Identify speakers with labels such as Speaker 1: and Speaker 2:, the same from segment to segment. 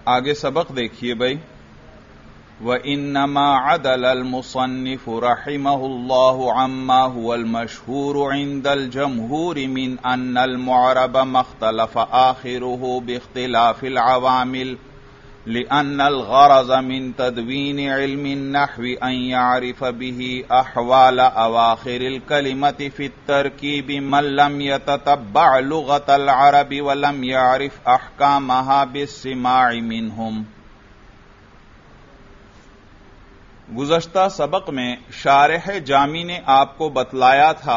Speaker 1: آگے سبق دیکھیے بھائی. وَإِنَّمَا عَدَلَ الْمُصَنِّفُ رَحِمَهُ اللَّهُ عَمَّا هُوَ الْمَشْهُورُ عِنْدَ الْجَمْهُورِ مِنْ أَنَّ الْمُعْرَبَ مَا اخْتَلَفَ آخِرُهُ بِاخْتِلَافِ الْعَوَامِلِ لِأَنَّ الْغَرَضَ مِنْ تَدْوِينِ عِلْمِ النَّحْوِ أَنْ يَعْرِفَ بِهِ أَحْوَالَ أَوَاخِرِ الْكَلِمَةِ فِي التَّرْكِيبِ مَنْ لَمْ يَتَتَبَّعْ لُغَةَ الْعَرَبِ وَلَمْ يَعْرِفْ أَحْكَامَهَا بِالسِّمَاعِ مِنْهُمْ. گزشتہ سبق میں شارح جامی نے آپ کو بتلایا تھا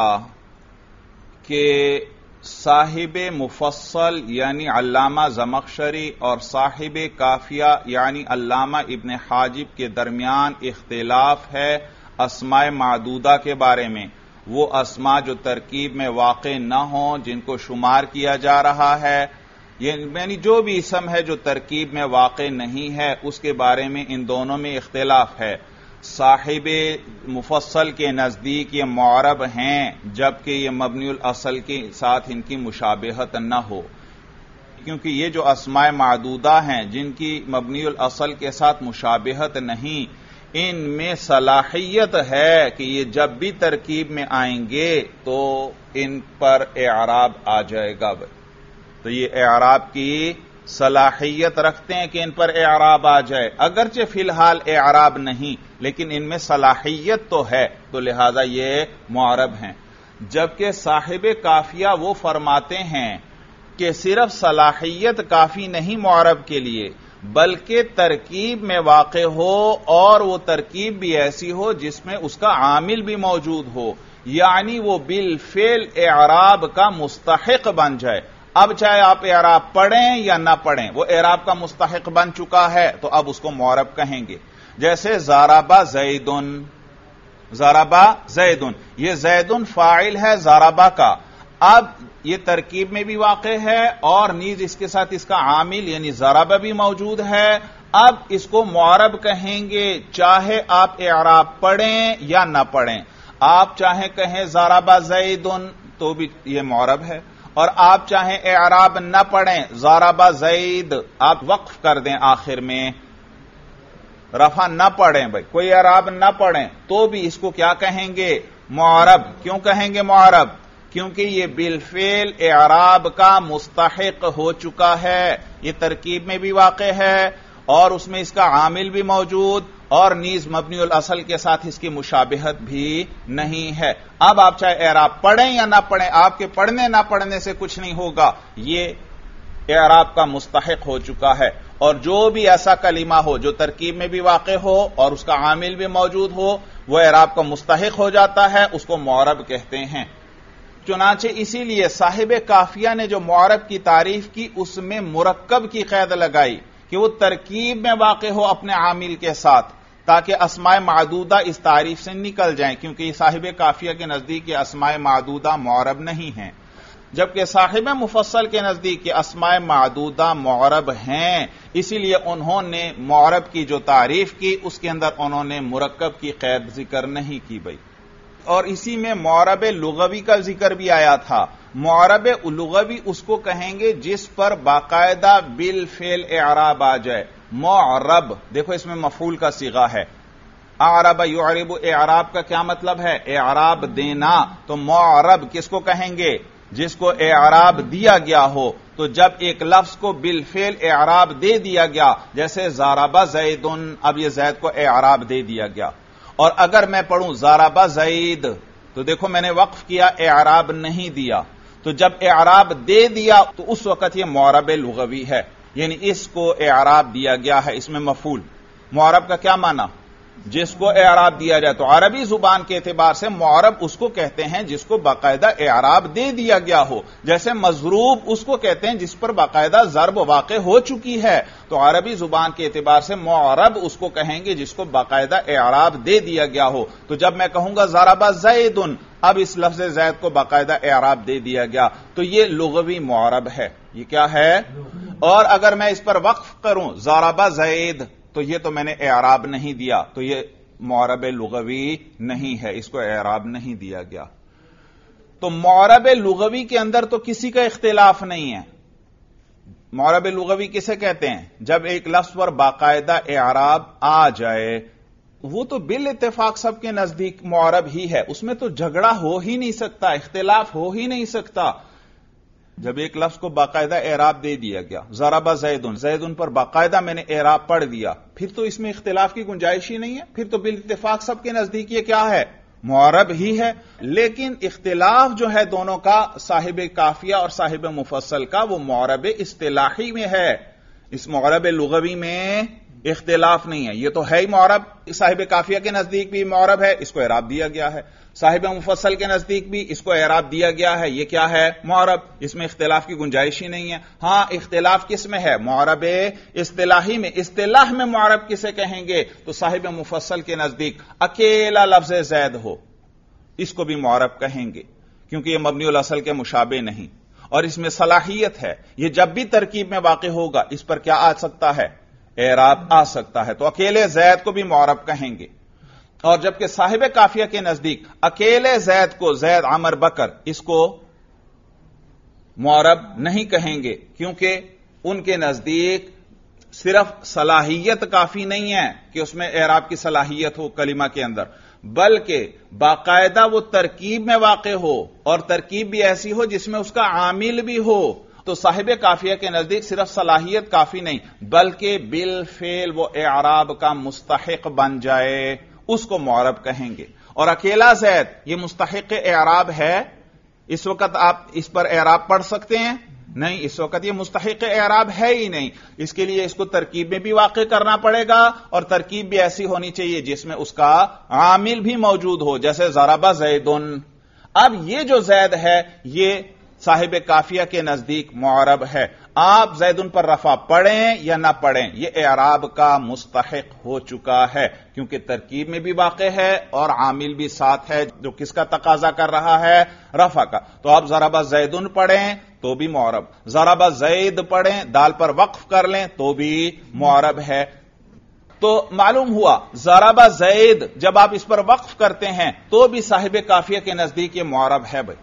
Speaker 1: کہ صاحب مفصل یعنی علامہ زمخشری اور صاحب کافیہ یعنی علامہ ابن حاجب کے درمیان اختلاف ہے اسماء معدودہ کے بارے میں. وہ اسماء جو ترکیب میں واقع نہ ہوں جن کو شمار کیا جا رہا ہے، یعنی جو بھی اسم ہے جو ترکیب میں واقع نہیں ہے اس کے بارے میں ان دونوں میں اختلاف ہے. صاحب مفصل کے نزدیک یہ معرب ہیں جبکہ یہ مبنی الاصل کے ساتھ ان کی مشابہت نہ ہو، کیونکہ یہ جو اسماء معدودہ ہیں جن کی مبنی الاصل کے ساتھ مشابہت نہیں، ان میں صلاحیت ہے کہ یہ جب بھی ترکیب میں آئیں گے تو ان پر اعراب آ جائے گا. تو یہ اعراب کی صلاحیت رکھتے ہیں کہ ان پر اعراب آ جائے، اگرچہ فی الحال اعراب نہیں لیکن ان میں صلاحیت تو ہے، تو لہذا یہ معرب ہیں. جبکہ صاحب کافیہ وہ فرماتے ہیں کہ صرف صلاحیت کافی نہیں معرب کے لیے، بلکہ ترکیب میں واقع ہو اور وہ ترکیب بھی ایسی ہو جس میں اس کا عامل بھی موجود ہو، یعنی وہ بالفعل اعراب کا مستحق بن جائے. اب چاہے آپ اعراب پڑھیں یا نہ پڑھیں، وہ اعراب کا مستحق بن چکا ہے تو اب اس کو معرب کہیں گے. جیسے ضربا زیدن، ضربا زیدن، یہ زیدن فاعل ہے ضربا کا، اب یہ ترکیب میں بھی واقع ہے اور نیز اس کے ساتھ اس کا عامل یعنی ضربا بھی موجود ہے. اب اس کو معرب کہیں گے چاہے آپ اعراب پڑھیں یا نہ پڑھیں. آپ چاہیں کہیں ضربا زیدن تو بھی یہ معرب ہے، اور آپ چاہیں اعراب نہ پڑھیں ضربا زید آپ وقف کر دیں آخر میں، رفع نہ پڑھیں، بھائی کوئی اعراب نہ پڑھیں تو بھی اس کو کیا کہیں گے؟ معرب. کیوں کہیں گے معرب؟ کیونکہ یہ بالفعل اعراب کا مستحق ہو چکا ہے، یہ ترکیب میں بھی واقع ہے اور اس میں اس کا عامل بھی موجود اور نیز مبنی الاصل کے ساتھ اس کی مشابہت بھی نہیں ہے. اب آپ چاہے اعراب پڑھیں یا نہ پڑھیں، آپ کے پڑھنے نہ پڑھنے سے کچھ نہیں ہوگا، یہ اعراب کا مستحق ہو چکا ہے. اور جو بھی ایسا کلمہ ہو جو ترکیب میں بھی واقع ہو اور اس کا عامل بھی موجود ہو وہ اعراب کا مستحق ہو جاتا ہے، اس کو معرب کہتے ہیں. چنانچہ اسی لیے صاحب کافیہ نے جو معرب کی تعریف کی اس میں مرکب کی قید لگائی کہ وہ ترکیب میں واقع ہو اپنے عامل کے ساتھ، تاکہ اسماء معدودہ اس تعریف سے نکل جائیں، کیونکہ یہ صاحب کافیہ کے نزدیک یہ اسماء معدودہ معرب نہیں ہیں، جبکہ صاحب مفصل کے نزدیک یہ اسماء معدودہ معرب ہیں. اسی لیے انہوں نے معرب کی جو تعریف کی اس کے اندر انہوں نے مرکب کی قید ذکر نہیں کی بھائی. اور اسی میں معرب لغوی کا ذکر بھی آیا تھا. معرب لغوی اس کو کہیں گے جس پر باقاعدہ بالفعل اعراب آ جائے. معرب دیکھو اس میں مفعول کا صیغہ ہے، اعرب یعرب، اعراب کا کیا مطلب ہے؟ اعراب دینا. تو معرب کس کو کہیں گے؟ جس کو اعراب دیا گیا ہو. تو جب ایک لفظ کو بالفعل اعراب دے دیا گیا، جیسے ضربا زیدن، اب یہ زید کو اعراب دے دیا گیا. اور اگر میں پڑھوں ضربا زید تو دیکھو میں نے وقف کیا، اعراب نہیں دیا. تو جب اعراب دے دیا تو اس وقت یہ معرب لغوی ہے، یعنی اس کو اعراب دیا گیا ہے. اس میں مفعول. معرب کا کیا معنی؟ جس کو اعراب دیا جائے. تو عربی زبان کے اعتبار سے معرب اس کو کہتے ہیں جس کو باقاعدہ اعراب دے دیا گیا ہو. جیسے مضروب اس کو کہتے ہیں جس پر باقاعدہ ضرب واقع ہو چکی ہے. تو عربی زبان کے اعتبار سے معرب اس کو کہیں گے جس کو باقاعدہ اعراب دے دیا گیا ہو. تو جب میں کہوں گا ضربا زیدن، اب اس لفظ زید کو باقاعدہ اعراب دے دیا گیا تو یہ لغوی معرب ہے. یہ کیا ہے؟ اور اگر میں اس پر وقف کروں ضربا زید تو یہ تو میں نے اعراب نہیں دیا، تو یہ معرب لغوی نہیں ہے، اس کو اعراب نہیں دیا گیا. تو معرب لغوی کے اندر تو کسی کا اختلاف نہیں ہے. معرب لغوی کسے کہتے ہیں؟ جب ایک لفظ پر باقاعدہ اعراب آ جائے، وہ تو بالاتفاق سب کے نزدیک معرب ہی ہے، اس میں تو جھگڑا ہو ہی نہیں سکتا، اختلاف ہو ہی نہیں سکتا۔ جب ایک لفظ کو باقاعدہ اعراب دے دیا گیا، ضرب زیدن، زیدن پر باقاعدہ میں نے اعراب پڑھ دیا، پھر تو اس میں اختلاف کی گنجائش ہی نہیں ہے، پھر تو بالاتفاق سب کے نزدیک یہ کیا ہے؟ معرب ہی ہے۔ لیکن اختلاف جو ہے دونوں کا، صاحب کافیہ اور صاحب مفصل کا، وہ معرب اصطلاحی میں ہے، اس معرب لغوی میں اختلاف نہیں ہے۔ یہ تو ہے ہی معرب، صاحب کافیہ کے نزدیک بھی معرب ہے، اس کو اعراب دیا گیا ہے، صاحب مفصل کے نزدیک بھی اس کو اعراب دیا گیا ہے، یہ کیا ہے؟ معرب، اس میں اختلاف کی گنجائش ہی نہیں ہے۔ ہاں اختلاف کس میں ہے؟ معرب اصطلاحی میں۔ اصطلاح میں معرب کسے کہیں گے؟ تو صاحب مفصل کے نزدیک اکیلا لفظ زید ہو، اس کو بھی معرب کہیں گے، کیونکہ یہ مبنی الاصل کے مشابہ نہیں، اور اس میں صلاحیت ہے، یہ جب بھی ترکیب میں واقع ہوگا اس پر کیا آ سکتا ہے؟ اعراب آ سکتا ہے، تو اکیلے زید کو بھی معرب کہیں گے۔ اور جبکہ صاحب کافیہ کے نزدیک اکیلے زید کو، زید عمر بکر، اس کو معرب نہیں کہیں گے، کیونکہ ان کے نزدیک صرف صلاحیت کافی نہیں ہے کہ اس میں اعراب کی صلاحیت ہو کلمہ کے اندر، بلکہ باقاعدہ وہ ترکیب میں واقع ہو، اور ترکیب بھی ایسی ہو جس میں اس کا عامل بھی ہو۔ تو صاحب کافیہ کے نزدیک صرف صلاحیت کافی نہیں، بلکہ بالفعل وہ اعراب کا مستحق بن جائے، اس کو معرب کہیں گے۔ اور اکیلا زید یہ مستحق اعراب ہے، اس وقت آپ اس پر اعراب پڑھ سکتے ہیں؟ نہیں، اس وقت یہ مستحق اعراب ہے ہی نہیں، اس کے لیے اس کو ترکیب میں بھی واقع کرنا پڑے گا، اور ترکیب بھی ایسی ہونی چاہیے جس میں اس کا عامل بھی موجود ہو، جیسے ضرب زیدن۔ اب یہ جو زید ہے یہ صاحب کافیہ کے نزدیک معرب ہے، آپ زیدن پر رفع پڑھیں یا نہ پڑھیں یہ اعراب کا مستحق ہو چکا ہے، کیونکہ ترکیب میں بھی واقع ہے اور عامل بھی ساتھ ہے جو کس کا تقاضا کر رہا ہے؟ رفع کا۔ تو آپ ضرب زیدن پڑھیں تو بھی معرب، ضرب زید پڑھیں دال پر وقف کر لیں تو بھی معرب ہے۔ تو معلوم ہوا ضرب زید جب آپ اس پر وقف کرتے ہیں تو بھی صاحب کافیہ کے نزدیک یہ معرب ہے۔ بھائی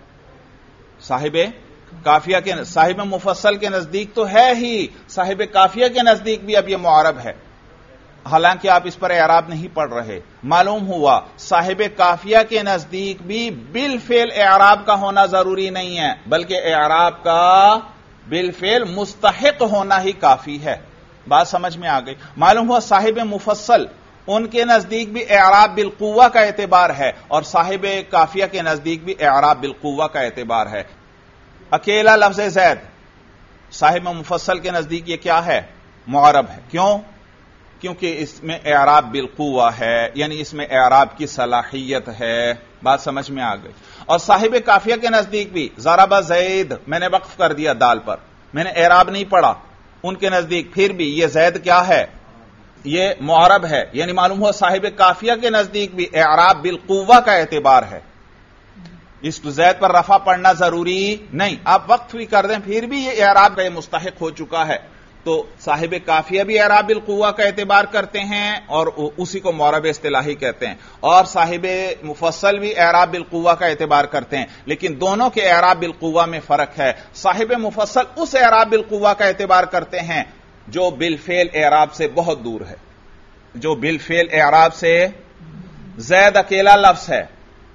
Speaker 1: صاحب کافیہ کے، صاحب مفصل کے نزدیک تو ہے ہی، صاحب کافیہ کے نزدیک بھی اب یہ معرب ہے، حالانکہ آپ اس پر اعراب نہیں پڑھ رہے۔ معلوم ہوا صاحب کافیہ کے نزدیک بھی بالفعل اعراب کا ہونا ضروری نہیں ہے، بلکہ اعراب کا بالفعل مستحق ہونا ہی کافی ہے۔ بات سمجھ میں آ گئی؟ معلوم ہوا صاحب مفصل ان کے نزدیک بھی اعراب بالقوہ کا اعتبار ہے، اور صاحب کافیہ کے نزدیک بھی اعراب بالقوہ کا اعتبار ہے۔ اکیلا لفظ زید صاحب مفصل کے نزدیک یہ کیا ہے؟ معرب ہے۔ کیوں؟ کیونکہ اس میں اعراب بالقوہ ہے، یعنی اس میں اعراب کی صلاحیت ہے۔ بات سمجھ میں آ گئی؟ اور صاحب کافیہ کے نزدیک بھی ضرب زید میں نے وقف کر دیا دال پر، میں نے اعراب نہیں پڑھا، ان کے نزدیک پھر بھی یہ زید کیا ہے؟ یہ معرب ہے، یعنی معلوم ہوا صاحب کافیہ کے نزدیک بھی اعراب بالقوہ کا اعتبار ہے، اس زید پر رفع پڑھنا ضروری نہیں، آپ وقف بھی کر دیں پھر بھی یہ اعراب کا مستحق ہو چکا ہے۔ تو صاحب کافیہ بھی اعراب بالقوہ کا اعتبار کرتے ہیں اور اسی کو معرب اصطلاحی کہتے ہیں، اور صاحب مفصل بھی اعراب بالقوہ کا اعتبار کرتے ہیں، لیکن دونوں کے اعراب بالقوہ میں فرق ہے۔ صاحب مفصل اس اعراب بالقوہ کا اعتبار کرتے ہیں جو بالفعل اعراب سے بہت دور ہے، جو بالفعل اعراب سے زید اکیلا لفظ ہے،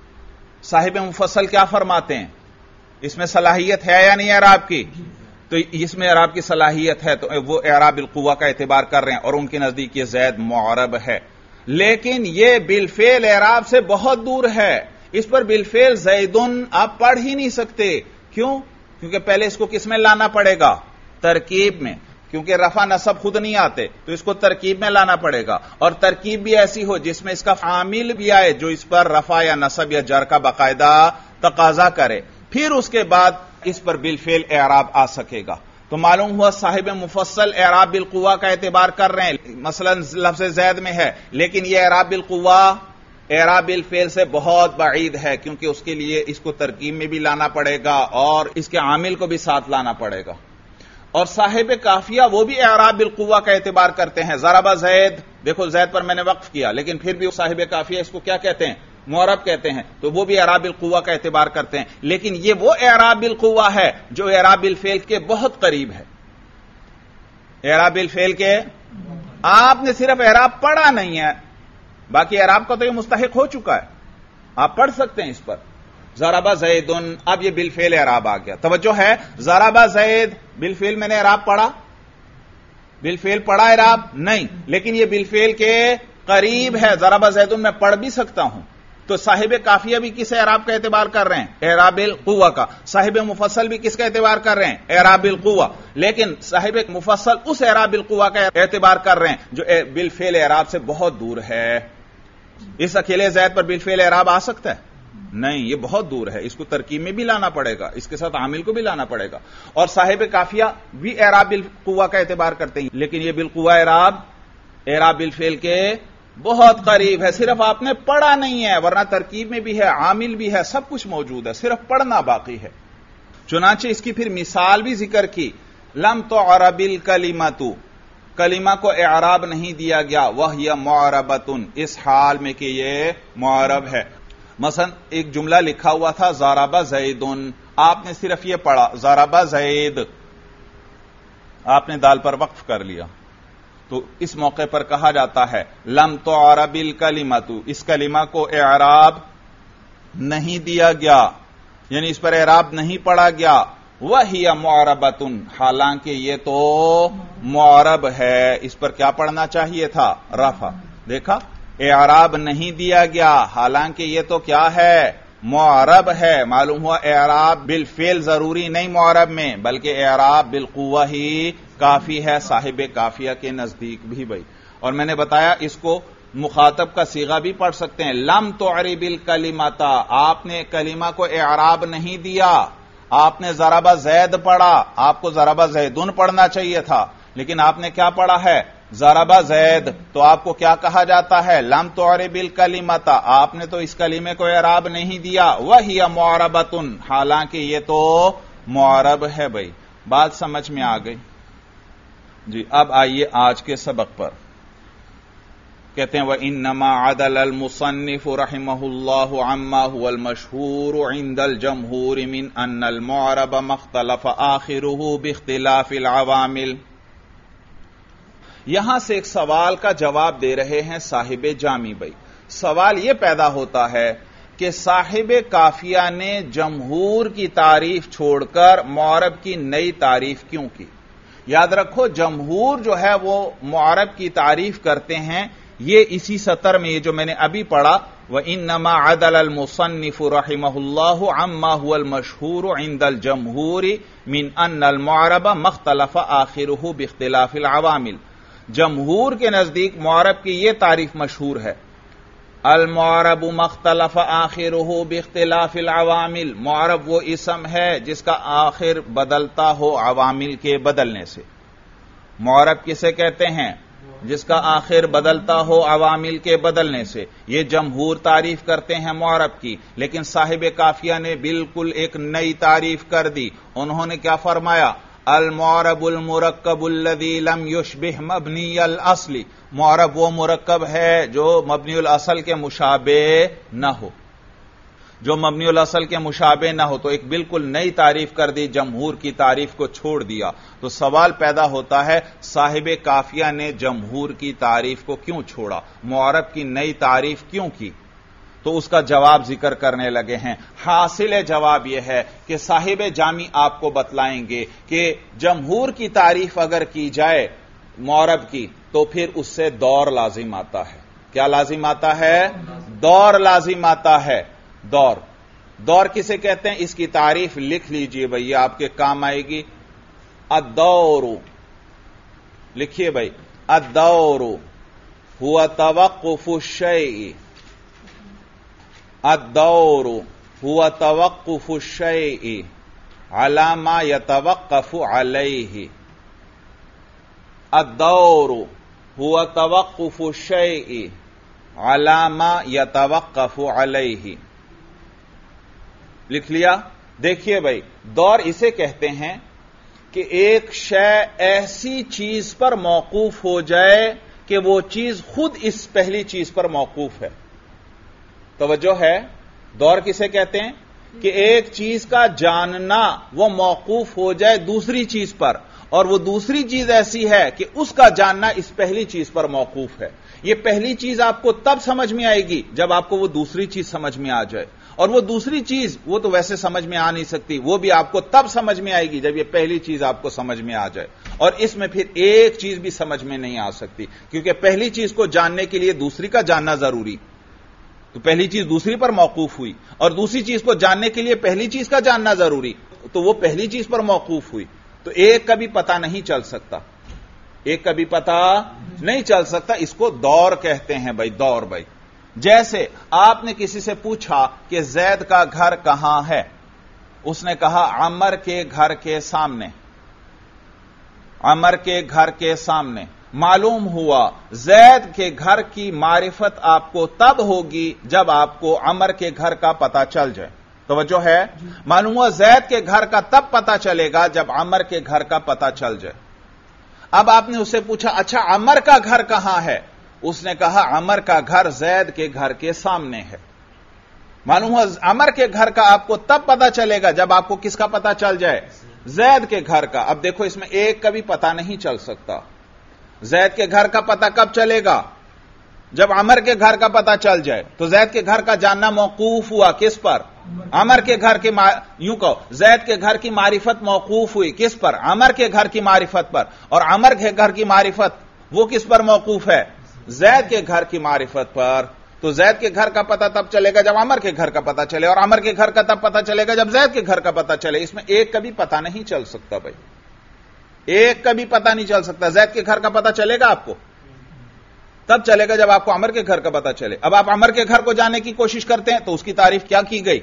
Speaker 1: صاحب مفصل کیا فرماتے ہیں؟ اس میں صلاحیت ہے یا نہیں اعراب کی؟ تو اس میں اعراب کی صلاحیت ہے، تو وہ اعراب بالقوہ کا اعتبار کر رہے ہیں، اور ان کے نزدیک یہ زید معرب ہے، لیکن یہ بالفعل اعراب سے بہت دور ہے، اس پر بالفعل زیدن آپ پڑھ ہی نہیں سکتے۔ کیوں؟ کیونکہ پہلے اس کو کس میں لانا پڑے گا؟ ترکیب میں، کیونکہ رفع نصب خود نہیں آتے تو اس کو ترکیب میں لانا پڑے گا، اور ترکیب بھی ایسی ہو جس میں اس کا عامل بھی آئے جو اس پر رفع یا نصب یا جر کا باقاعدہ تقاضا کرے، پھر اس کے بعد اس پر بالفعل اعراب آ سکے گا۔ تو معلوم ہوا صاحب مفصل اعراب بالقوہ کا اعتبار کر رہے ہیں، مثلا لفظ زید میں ہے، لیکن یہ اعراب بالقوہ اعراب بالفعل سے بہت بعید ہے، کیونکہ اس کے لیے اس کو ترکیب میں بھی لانا پڑے گا اور اس کے عامل کو بھی ساتھ لانا پڑے گا۔ اور صاحب کافیہ وہ بھی اعراب بالقوہ کا اعتبار کرتے ہیں، ضرب زید، دیکھو زید پر میں نے وقف کیا لیکن پھر بھی صاحب کافیہ اس کو کیا کہتے ہیں؟ معرب کہتے ہیں، تو وہ بھی اعراب بالقوہ کا اعتبار کرتے ہیں، لیکن یہ وہ اعراب بالقوہ ہے جو اعراب بالفعل کے بہت قریب ہے، اعراب بالفعل کے آپ نے صرف اعراب پڑھا نہیں ہے، باقی اعراب کا تو یہ مستحق ہو چکا ہے، آپ پڑھ سکتے ہیں اس پر. ضرب زید، اب یہ بالفعل اعراب آ گیا. توجہ ہے، ضرب زید بالفعل میں نے اعراب پڑھا، بالفعل پڑھا اعراب نہیں، لیکن یہ بالفعل کے قریب ہے. ضرب زید میں پڑھ بھی سکتا ہوں. تو صاحب کافیہ بھی کس اعراب کا اعتبار کر رہے ہیں؟ اعراب القوہ کا. صاحب مفصل بھی کس کا اعتبار کر رہے ہیں؟ اعراب القوہ. لیکن صاحب مفصل اس اعراب القوہ کا اعتبار کر رہے ہیں جو بالفعل اعراب سے بہت دور ہے. اس اکیلے زید پر بالفعل اعراب آ سکتا ہے؟ نہیں، یہ بہت دور ہے، اس کو ترکیب میں بھی لانا پڑے گا، اس کے ساتھ عامل کو بھی لانا پڑے گا. اور صاحب کافیہ بھی اعراب بالقوہ کا اعتبار کرتے ہیں، لیکن یہ بالقوہ اعراب بالفعل کے بہت قریب ہے. صرف آپ نے پڑھا نہیں ہے، ورنہ ترکیب میں بھی ہے، عامل بھی ہے، سب کچھ موجود ہے، صرف پڑھنا باقی ہے. چنانچہ اس کی پھر مثال بھی ذکر کی. لم تعرب الکلمۃ، کلمہ کو اعراب نہیں دیا گیا، وہی معربۃ، اس حال میں کہ یہ معرب ہے. مثلا ایک جملہ لکھا ہوا تھا ضرب زید، آپ نے صرف یہ پڑھا ضرب زید، آپ نے دال پر وقف کر لیا، تو اس موقع پر کہا جاتا ہے لم تعرب الکلمۃ، اس کلمہ کو اعراب نہیں دیا گیا، یعنی اس پر اعراب نہیں پڑھا گیا. وہی معربۃ، حالانکہ یہ تو معرب ہے. اس پر کیا پڑھنا چاہیے تھا؟ رفع. دیکھا، اعراب نہیں دیا گیا، حالانکہ یہ تو کیا ہے؟ معرب ہے. معلوم ہوا اعراب بالفعل ضروری نہیں معرب میں، بلکہ اعراب بالقوہ ہی کافی ہے صاحب کافیہ کے نزدیک بھی. بھائی، اور میں نے بتایا اس کو مخاطب کا صیغہ بھی پڑھ سکتے ہیں. لم تعرب الکلمۃ، آپ نے کلمہ کو اعراب نہیں دیا، آپ نے ضرب زید پڑھا، آپ کو ضرب زیدن پڑھنا چاہیے تھا، لیکن آپ نے کیا پڑھا ہے؟ ضرب زید. تو آپ کو کیا کہا جاتا ہے؟ لم تعرب الکلمۃ، آپ نے تو اس کلمے کو اعراب نہیں دیا. وہی معربۃ، حالانکہ یہ تو معرب ہے. بھائی، بات سمجھ میں آ گئی جی؟ اب آئیے آج کے سبق پر. کہتے ہیں وَإِنَّمَا عَدَلَ الْمُصَنِّفُ رَحِمَهُ اللَّهُ عَمَّا هُوَ الْمَشْهُورُ عِنْدَ الْجَمْهُورِ مِنْ أَنَّ الْمُعْرَبَ مَا اخْتَلَفَ آخِرُهُ بِاخْتِلَافِ الْعَوَامِلِ. یہاں سے ایک سوال کا جواب دے رہے ہیں صاحب جامی بھائی. سوال یہ پیدا ہوتا ہے کہ صاحب کافیہ نے جمہور کی تعریف چھوڑ کر معرب کی نئی تعریف کیوں کی؟ یاد رکھو، جمہور جو ہے وہ معرب کی تعریف کرتے ہیں. یہ اسی سطر میں یہ جو میں نے ابھی پڑھا وَإِنَّمَا عَدَلَ الْمُصَنِّفُ رَحِمَهُ اللَّهُ عَمَّا هُوَ الْمَشْهُورُ عِنْدَ الْجَمْهُورِ مِنْ أَنَّ الْمُعْرَبَ مَا اخْتَلَفَ آخِرُهُ بِاخْتِلَافِ الْعَوَامِلِ. جمہور کے نزدیک معرب کی یہ تعریف مشہور ہے، المعرب ما اختلف آخرہ باختلاف العوامل. معرب وہ اسم ہے جس کا آخر بدلتا ہو عوامل کے بدلنے سے. معرب کسے کہتے ہیں؟ جس کا آخر بدلتا ہو عوامل کے بدلنے سے. یہ جمہور تعریف کرتے ہیں معرب کی، لیکن صاحب کافیہ نے بالکل ایک نئی تعریف کر دی. انہوں نے کیا فرمایا؟ المعرب المرکب الذی لم یشبہ مبنی الاصل. معرب وہ مرکب ہے جو مبنی الاصل کے مشابہ نہ ہو، جو مبنی الاصل کے مشابہ نہ ہو. تو ایک بالکل نئی تعریف کر دی، جمہور کی تعریف کو چھوڑ دیا. تو سوال پیدا ہوتا ہے صاحب کافیہ نے جمہور کی تعریف کو کیوں چھوڑا، معرب کی نئی تعریف کیوں کی؟ تو اس کا جواب ذکر کرنے لگے ہیں. حاصل جواب یہ ہے کہ صاحب جامی آپ کو بتلائیں گے کہ جمہور کی تعریف اگر کی جائے معرب کی تو پھر اس سے دور لازم آتا ہے. کیا لازم آتا ہے؟ دور لازم آتا ہے. دور کسے کہتے ہیں؟ اس کی تعریف لکھ لیجئے بھائی، آپ کے کام آئے گی. الدور، لکھیے بھائی، الدور هو توقف الشیء. الدور هو توقف الشیء على ما يتوقف عليه. الدور هو توقف الشیء على ما يتوقف عليه. لکھ لیا؟ دیکھیے بھائی، دور اسے کہتے ہیں کہ ایک شے ایسی چیز پر موقوف ہو جائے کہ وہ چیز خود اس پہلی چیز پر موقوف ہے. توجہ ہے، دور کسے کہتے ہیں؟ کہ ایک چیز کا جاننا وہ موقوف ہو جائے دوسری چیز پر، اور وہ دوسری چیز ایسی ہے کہ اس کا جاننا اس پہلی چیز پر موقوف ہے۔ یہ پہلی چیز آپ کو تب سمجھ میں آئے گی جب آپ کو وہ دوسری چیز سمجھ میں آ جائے، اور وہ دوسری چیز وہ تو ویسے سمجھ میں آ نہیں سکتی، وہ بھی آپ کو تب سمجھ میں آئے گی جب یہ پہلی چیز آپ کو سمجھ میں آ جائے، اور اس میں پھر ایک چیز بھی سمجھ میں نہیں آ سکتی، کیونکہ پہلی چیز کو جاننے کے لیے دوسری کا جاننا ضروری، تو پہلی چیز دوسری پر موقوف ہوئی، اور دوسری چیز کو جاننے کے لیے پہلی چیز کا جاننا ضروری، تو وہ پہلی چیز پر موقوف ہوئی، تو ایک کا بھی پتہ نہیں چل سکتا، ایک کا بھی پتہ نہیں چل سکتا۔ اس کو دور کہتے ہیں بھائی، دور بھائی۔ جیسے آپ نے کسی سے پوچھا کہ زید کا گھر کہاں ہے، اس نے کہا عمر کے گھر کے سامنے، عمر کے گھر کے سامنے۔ معلوم ہوا زید کے گھر کی معرفت آپ کو تب ہوگی جب آپ کو عمر کے گھر کا پتہ چل جائے، توجہ ہے؟ معلوم ہوا زید کے گھر کا تب پتہ چلے گا جب عمر کے گھر کا پتہ چل جائے۔ اب آپ نے اس سے پوچھا اچھا عمر کا گھر کہاں ہے، اس نے کہا عمر کا گھر زید کے گھر کے سامنے ہے۔ معلوم ہوا عمر کے گھر کا آپ کو تب پتہ چلے گا جب آپ کو کس کا پتہ چل جائے، زید کے گھر کا۔ اب دیکھو اس میں ایک کا بھی پتہ نہیں چل سکتا۔ زید کے گھر کا پتہ کب چلے گا، جب عمر کے گھر کا پتہ چل جائے، تو زید کے گھر کا جاننا موقوف ہوا کس پر، عمر کے گھر کے یوں کہو زید کے گھر کی معرفت موقوف ہوئی کس پر، عمر کے گھر کی معرفت پر، اور عمر کے گھر کی معرفت وہ کس پر موقوف ہے، زید کے گھر کی معرفت پر۔ تو زید کے گھر کا پتہ تب چلے گا جب عمر کے گھر کا پتہ چلے، اور عمر کے گھر کا تب پتہ چلے گا جب زید کے گھر کا پتہ چلے۔ اس میں ایک کا بھی پتہ نہیں چل سکتا بھائی، ایک کا بھی پتہ نہیں چل سکتا۔ زید کے گھر کا پتہ چلے گا آپ کو تب چلے گا جب آپ کو عمر کے گھر کا پتہ چلے۔ اب آپ عمر کے گھر کو جاننے کی کوشش کرتے ہیں تو اس کی تعریف کیا کی گئی،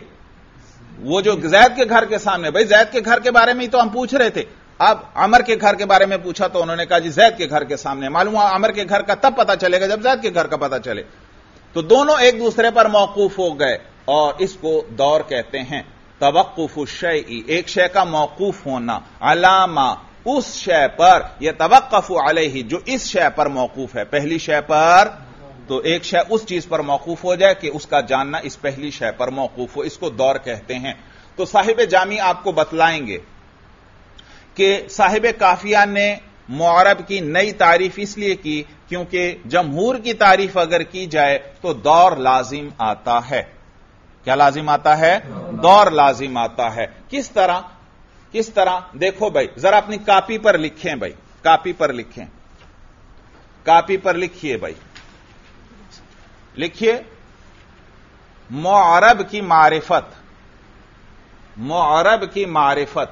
Speaker 1: وہ جو زید کے گھر کے سامنے، بھائی زید کے گھر کے بارے میں ہی تو ہم پوچھ رہے تھے، اب عمر کے گھر کے بارے میں پوچھا تو انہوں نے کہا جی زید کے گھر کے سامنے۔ معلوم ہوا عمر کے گھر کا تب پتہ چلے گا جب زید کے گھر کا پتہ چلے، تو دونوں ایک دوسرے پر موقوف ہو گئے، اور اس کو دور کہتے ہیں۔ توقف الشیء، ایک شے کا موقوف ہونا، علامہ اس شے پر، یتوقف علیہ جو اس شے پر موقوف ہے، پہلی شے پر، تو ایک شے اس چیز پر موقوف ہو جائے کہ اس کا جاننا اس پہلی شے پر موقوف ہو، اس کو دور کہتے ہیں۔ تو صاحب جامی آپ کو بتلائیں گے کہ صاحب کافیہ نے معرب کی نئی تعریف اس لیے کی کیونکہ جمہور کی تعریف اگر کی جائے تو دور لازم آتا ہے۔ کیا لازم آتا ہے؟ دور لازم آتا ہے۔ کس طرح؟ کس طرح؟ دیکھو بھائی ذرا اپنی کاپی پر لکھیں بھائی، کاپی پر لکھیں، کاپی پر لکھیے بھائی، لکھیے معرب کی معرفت، معرب کی معرفت،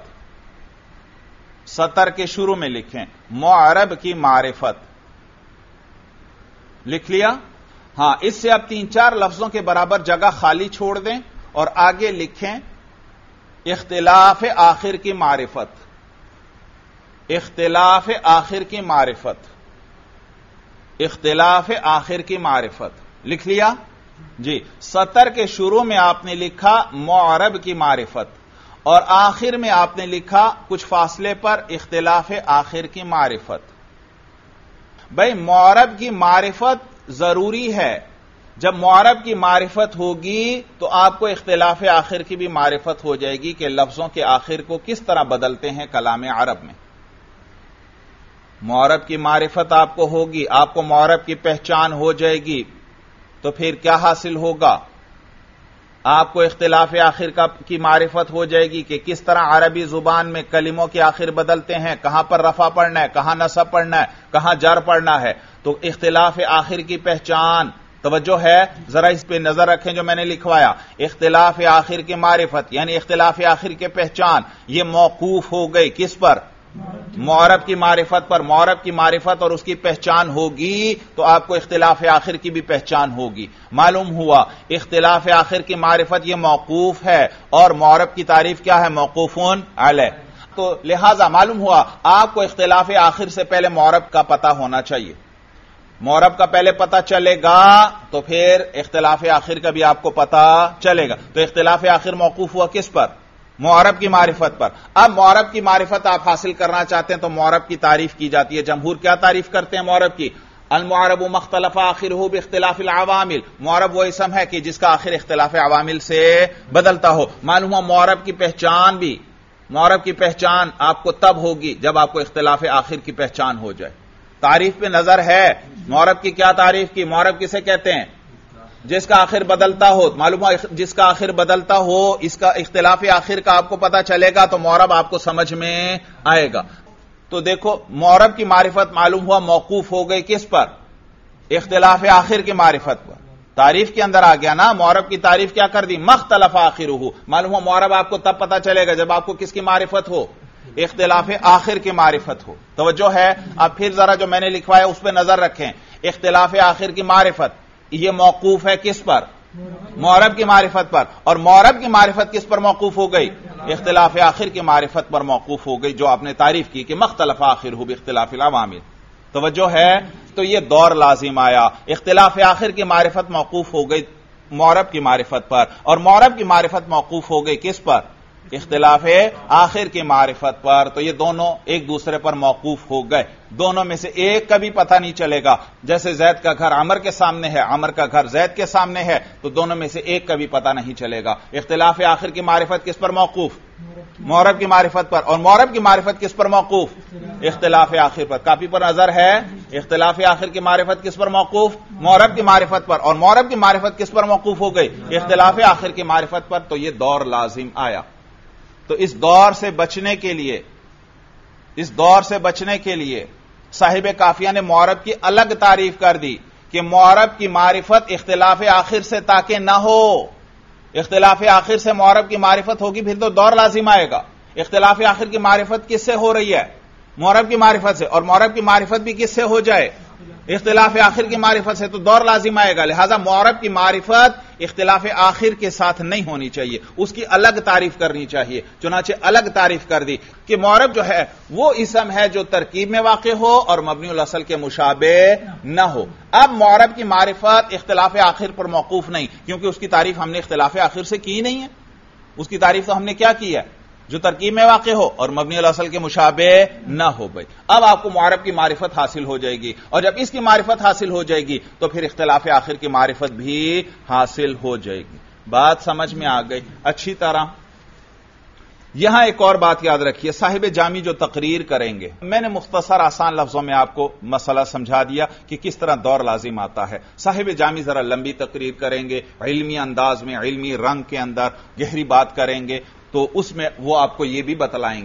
Speaker 1: سطر کے شروع میں لکھیں معرب کی معرفت، لکھ لیا؟ ہاں، اس سے اب 3-4 لفظوں کے برابر جگہ خالی چھوڑ دیں اور آگے لکھیں اختلاف آخر کی معرفت، اختلاف آخر کی معرفت، اختلاف آخر کی معرفت، لکھ لیا؟ جی، سطر کے شروع میں آپ نے لکھا معرب کی معرفت، اور آخر میں آپ نے لکھا کچھ فاصلے پر اختلاف آخر کی معرفت۔ بھائی معرب کی معرفت ضروری ہے، جب معرب کی معرفت ہوگی تو آپ کو اختلاف آخر کی بھی معرفت ہو جائے گی کہ لفظوں کے آخر کو کس طرح بدلتے ہیں کلام عرب میں۔ معرب کی معرفت آپ کو ہوگی، آپ کو معرب کی پہچان ہو جائے گی، تو پھر کیا حاصل ہوگا؟ آپ کو اختلاف آخر کی معرفت ہو جائے گی کہ کس طرح عربی زبان میں کلموں کے آخر بدلتے ہیں، کہاں پر رفع پڑھنا ہے، کہاں نصب پڑھنا ہے، کہاں جر پڑھنا ہے۔ تو اختلاف آخر کی پہچان، توجہ ہے، ذرا اس پہ نظر رکھیں جو میں نے لکھوایا، اختلاف آخر کی معرفت یعنی اختلاف آخر کی پہچان، یہ موقوف ہو گئی کس پر؟ معرب کی معرفت پر۔ معرب کی معرفت اور اس کی پہچان ہوگی تو آپ کو اختلاف آخر کی بھی پہچان ہوگی۔ معلوم ہوا اختلاف آخر کی معرفت یہ موقوف ہے، اور معرب کی تعریف کیا ہے؟ موقوفون علیہ۔ تو لہذا معلوم ہوا آپ کو اختلاف آخر سے پہلے معرب کا پتہ ہونا چاہیے۔ معرب کا پہلے پتہ چلے گا تو پھر اختلاف آخر کا بھی آپ کو پتہ چلے گا۔ تو اختلاف آخر موقوف ہوا کس پر؟ معرب کی معرفت پر۔ اب معرب کی معرفت آپ حاصل کرنا چاہتے ہیں تو معرب کی تعریف کی جاتی ہے۔ جمہور کیا تعریف کرتے ہیں معرب کی؟ المعرب مختلف آخرہ باختلاف العوامل، معرب وہ اسم ہے کہ جس کا آخر اختلاف عوامل سے بدلتا ہو۔ معلوم ہوا معرب کی پہچان بھی، معرب کی پہچان آپ کو تب ہوگی جب آپ کو اختلاف آخر کی پہچان ہو جائے. تعریف پہ نظر ہے. معرب کی کیا تعریف کی؟ معرب کسے کہتے ہیں؟ جس کا آخر بدلتا ہو. معلوم ہو جس کا آخر بدلتا ہو, اس کا اختلاف آخر کا آپ کو پتا چلے گا تو معرب آپ کو سمجھ میں آئے گا. تو دیکھو معرب کی معرفت معلوم ہوا موقوف ہو گئی کس پر؟ اختلاف آخر کی معرفت پر. تعریف کے اندر آ گیا نا. معرب کی تعریف کیا کر دی؟ مختلف آخرہ. معلوم ہوا معرب آپ کو تب پتا چلے گا جب آپ کو کس کی معرفت ہو؟ اختلاف آخر کی معرفت ہو. توجہ ہے. اب پھر ذرا جو میں نے لکھوایا اس پہ نظر رکھیں. اختلاف آخر کی معرفت یہ موقوف ہے کس پر؟ معرب کی معرفت پر. اور معرب کی معرفت کس پر موقوف ہو گئی؟ اختلاف آخر کی معرفت پر موقوف ہو گئی جو آپ نے تعریف کی کہ مختلف آخر ہو باختلاف العوامل. توجہ ہے. تو یہ دور لازم آیا. اختلاف آخر کی معرفت موقوف ہو گئی معرب کی معرفت پر, اور معرب کی معرفت موقوف ہو گئی کس پر؟ اختلاف آخر کی معرفت پر. تو یہ دونوں ایک دوسرے پر موقوف ہو گئے. دونوں میں سے ایک کا بھی پتہ نہیں چلے گا. جیسے زید کا گھر عمر کے سامنے ہے, عمر کا گھر زید کے سامنے ہے, تو دونوں میں سے ایک کا بھی پتہ نہیں چلے گا. اختلاف آخر کی معرفت کس پر موقوف؟ معرب کی معرفت پر. اور معرب کی معرفت کس پر موقوف؟ اختلاف آخر پر. کاپی پر نظر ہے. اختلاف آخر کی معرفت کس پر موقوف؟ معرب کی معرفت پر. اور معرب کی معرفت کس پر موقوف ہو گئی؟ اختلاف آخر کی معرفت پر. تو یہ دور لازم آیا. تو اس دور سے بچنے کے لیے صاحب کافیہ نے معرب کی الگ تعریف کر دی کہ معرب کی معرفت اختلاف آخر سے تاکہ نہ ہو. اختلاف آخر سے معرب کی معرفت ہوگی پھر تو دور لازم آئے گا. اختلاف آخر کی معرفت کس سے ہو رہی ہے؟ معرب کی معرفت سے. اور معرب کی معرفت بھی کس سے ہو جائے؟ اختلاف آخر کی معرفت سے. تو دور لازم آئے گا. لہذا معرب کی معرفت اختلاف آخر کے ساتھ نہیں ہونی چاہیے, اس کی الگ تعریف کرنی چاہیے. چنانچہ الگ تعریف کر دی کہ معرب جو ہے وہ اسم ہے جو ترکیب میں واقع ہو اور مبنی الاصل کے مشابہ نہ ہو. اب معرب کی معرفت اختلاف آخر پر موقوف نہیں, کیونکہ اس کی تعریف ہم نے اختلاف آخر سے کی نہیں ہے. اس کی تعریف تو ہم نے کیا کی ہے؟ جو ترکیب میں واقع ہو اور مبنی الاصل کے مشابہ نہ ہو. بھائی اب آپ کو معرب کی معرفت حاصل ہو جائے گی, اور جب اس کی معرفت حاصل ہو جائے گی تو پھر اختلاف آخر کی معرفت بھی حاصل ہو جائے گی. بات سمجھ میں آ گئی اچھی طرح. یہاں ایک اور بات یاد رکھیے, صاحب جامی جو تقریر کریں گے, میں نے مختصر آسان لفظوں میں آپ کو مسئلہ سمجھا دیا کہ کس طرح دور لازم آتا ہے. صاحب جامی ذرا لمبی تقریر کریں گے, علمی انداز میں, علمی رنگ کے اندر گہری بات کریں گے, تو اس میں وہ آپ کو یہ بھی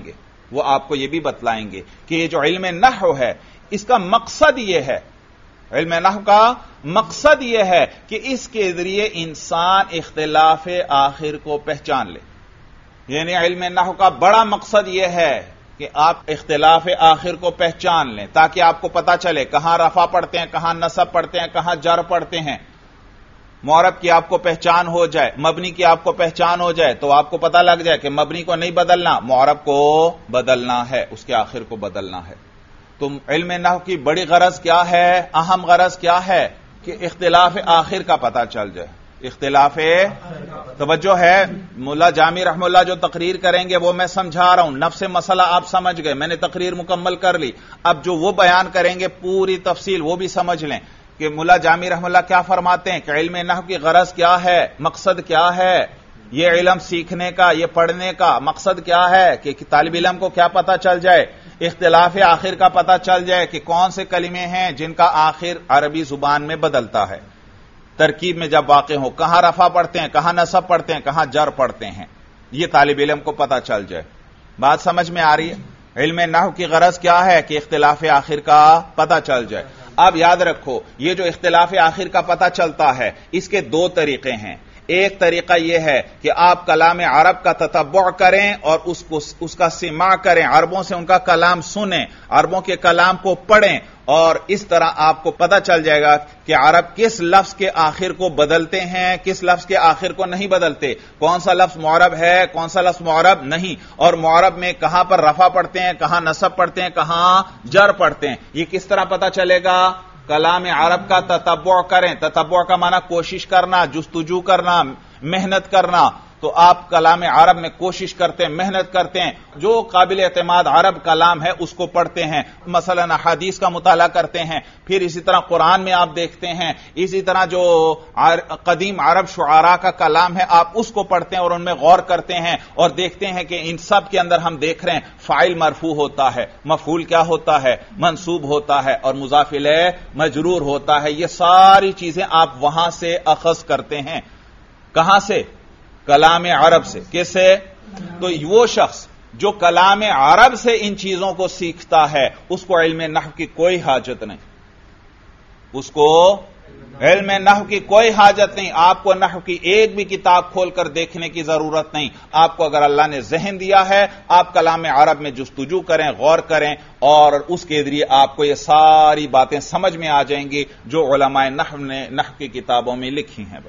Speaker 1: بتلائیں گے کہ یہ جو علم نحو ہے اس کا مقصد یہ ہے, علم نحو کا مقصد یہ ہے کہ اس کے ذریعے انسان اختلاف آخر کو پہچان لے. یعنی علم نحو کا بڑا مقصد یہ ہے کہ آپ اختلاف آخر کو پہچان لیں تاکہ آپ کو پتا چلے کہاں رفع پڑھتے ہیں, کہاں نصب پڑھتے ہیں, کہاں جر پڑھتے ہیں. معرب کی آپ کو پہچان ہو جائے, مبنی کی آپ کو پہچان ہو جائے, تو آپ کو پتا لگ جائے کہ مبنی کو نہیں بدلنا, معرب کو بدلنا ہے, اس کے آخر کو بدلنا ہے. تو علم نحو کی بڑی غرض کیا ہے, اہم غرض کیا ہے کہ اختلاف آخر کا پتا چل جائے. اختلاف توجہ ہے. مولا جامی رحمہ اللہ جو تقریر کریں گے وہ میں سمجھا رہا ہوں, نفس مسئلہ آپ سمجھ گئے, میں نے تقریر مکمل کر لی. اب جو وہ بیان کریں گے پوری تفصیل وہ بھی سمجھ لیں کہ مولا جامی رحمہ اللہ کیا فرماتے ہیں کہ علم نحو کی غرض کیا ہے, مقصد کیا ہے. یہ علم سیکھنے کا, یہ پڑھنے کا مقصد کیا ہے کہ طالب علم کو کیا پتا چل جائے, اختلاف آخر کا پتا چل جائے کہ کون سے کلمے ہیں جن کا آخر عربی زبان میں بدلتا ہے, ترکیب میں جب واقع ہو, کہاں رفع پڑھتے ہیں, کہاں نصب پڑھتے ہیں, کہاں جر پڑھتے ہیں, یہ طالب علم کو پتا چل جائے. بات سمجھ میں آ رہی ہے. علم نحو کی غرض کیا ہے کہ اختلاف آخر کا پتا چل جائے. اب یاد رکھو یہ جو اختلاف آخر کا پتا چلتا ہے اس کے دو طریقے ہیں. ایک طریقہ یہ ہے کہ آپ کلام عرب کا تتبع کریں اور اس کا سماع کریں, عربوں سے ان کا کلام سنیں, عربوں کے کلام کو پڑھیں, اور اس طرح آپ کو پتہ چل جائے گا کہ عرب کس لفظ کے آخر کو بدلتے ہیں, کس لفظ کے آخر کو نہیں بدلتے, کون سا لفظ معرب ہے, کون سا لفظ معرب نہیں, اور معرب میں کہاں پر رفع پڑھتے ہیں, کہاں نصب پڑھتے ہیں, کہاں جر پڑھتے ہیں. یہ کس طرح پتہ چلے گا؟ کلام عرب کا تتبع کریں. تتبع کا معنی کوشش کرنا, جستجو کرنا, محنت کرنا. تو آپ کلام عرب میں کوشش کرتے ہیں، محنت کرتے ہیں، جو قابل اعتماد عرب کلام ہے اس کو پڑھتے ہیں، مثلا احادیث کا مطالعہ کرتے ہیں، پھر اسی طرح قرآن میں آپ دیکھتے ہیں، اسی طرح جو قدیم عرب شعراء کا کلام ہے آپ اس کو پڑھتے ہیں اور ان میں غور کرتے ہیں اور دیکھتے ہیں کہ ان سب کے اندر ہم دیکھ رہے ہیں فاعل مرفوع ہوتا ہے، مفعول کیا ہوتا ہے، منصوب ہوتا ہے، اور مضاف الیہ مجرور ہوتا ہے۔ یہ ساری چیزیں آپ وہاں سے اخذ کرتے ہیں، کہاں سے؟ کلام عرب سے۔ کس سے؟ تو وہ شخص جو کلام عرب سے ان چیزوں کو سیکھتا ہے اس کو علم نحو کی کوئی حاجت نہیں، اس کو علم نحو کی کوئی حاجت نہیں، آپ کو نحو کی ایک بھی کتاب کھول کر دیکھنے کی ضرورت نہیں۔ آپ کو اگر اللہ نے ذہن دیا ہے آپ کلام عرب میں جستجو کریں، غور کریں، اور اس کے ذریعے آپ کو یہ ساری باتیں سمجھ میں آ جائیں گی جو علماء نحو نے نحو کی کتابوں میں لکھی ہیں۔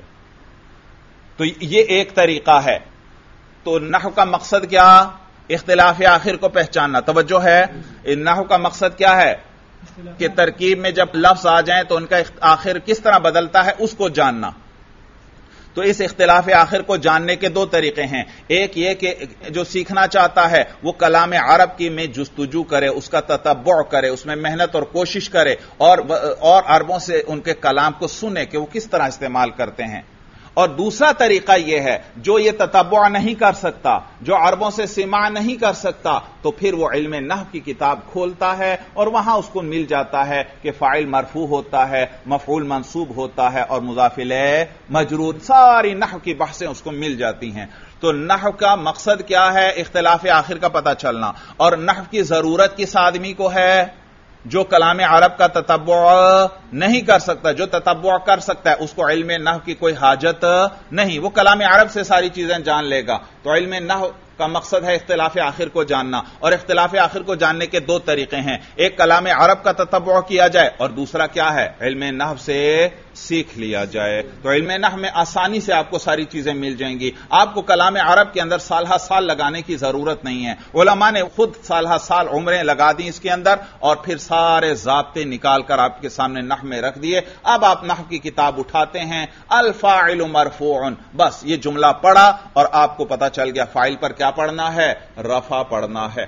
Speaker 1: تو یہ ایک طریقہ ہے۔ تو نحو کا مقصد کیا؟ اختلاف آخر کو پہچاننا۔ توجہ ہے، نحو کا مقصد کیا ہے کہ ترکیب میں جب لفظ آ جائیں تو ان کا آخر کس طرح بدلتا ہے اس کو جاننا۔ تو اس اختلاف آخر کو جاننے کے دو طریقے ہیں، ایک یہ کہ جو سیکھنا چاہتا ہے وہ کلام عرب کی میں جستجو کرے، اس کا تتبع کرے، اس میں محنت اور کوشش کرے، اور عربوں سے ان کے کلام کو سنے کہ وہ کس طرح استعمال کرتے ہیں۔ اور دوسرا طریقہ یہ ہے جو یہ تتبع نہیں کر سکتا، جو عربوں سے سماع نہیں کر سکتا، تو پھر وہ علم نحو کی کتاب کھولتا ہے اور وہاں اس کو مل جاتا ہے کہ فاعل مرفوع ہوتا ہے، مفعول منصوب ہوتا ہے، اور مضاف الیہ مجرور، ساری نحو کی بحثیں اس کو مل جاتی ہیں۔ تو نحو کا مقصد کیا ہے؟ اختلاف آخر کا پتہ چلنا، اور نحو کی ضرورت کس آدمی کو ہے؟ جو کلام عرب کا تتبع نہیں کر سکتا۔ جو تتبع کر سکتا ہے اس کو علم نحو کی کوئی حاجت نہیں، وہ کلام عرب سے ساری چیزیں جان لے گا۔ تو علم نحو کا مقصد ہے اختلاف آخر کو جاننا، اور اختلاف آخر کو جاننے کے دو طریقے ہیں، ایک کلام عرب کا تتبع کیا جائے، اور دوسرا کیا ہے؟ علم نحو سے سیکھ لیا جائے۔ تو علم نحو میں آسانی سے آپ کو ساری چیزیں مل جائیں گی، آپ کو کلام عرب کے اندر سالہ سال لگانے کی ضرورت نہیں ہے۔ علماء نے خود سالہ سال عمریں لگا دی اس کے اندر، اور پھر سارے ضابطے نکال کر آپ کے سامنے نحو میں رکھ دیے۔ اب آپ نحو کی کتاب اٹھاتے ہیں، الفاعل مرفوع، بس یہ جملہ پڑھا اور آپ کو پتا چل گیا فاعل پر کیا پڑھنا ہے؟ رفع پڑھنا ہے۔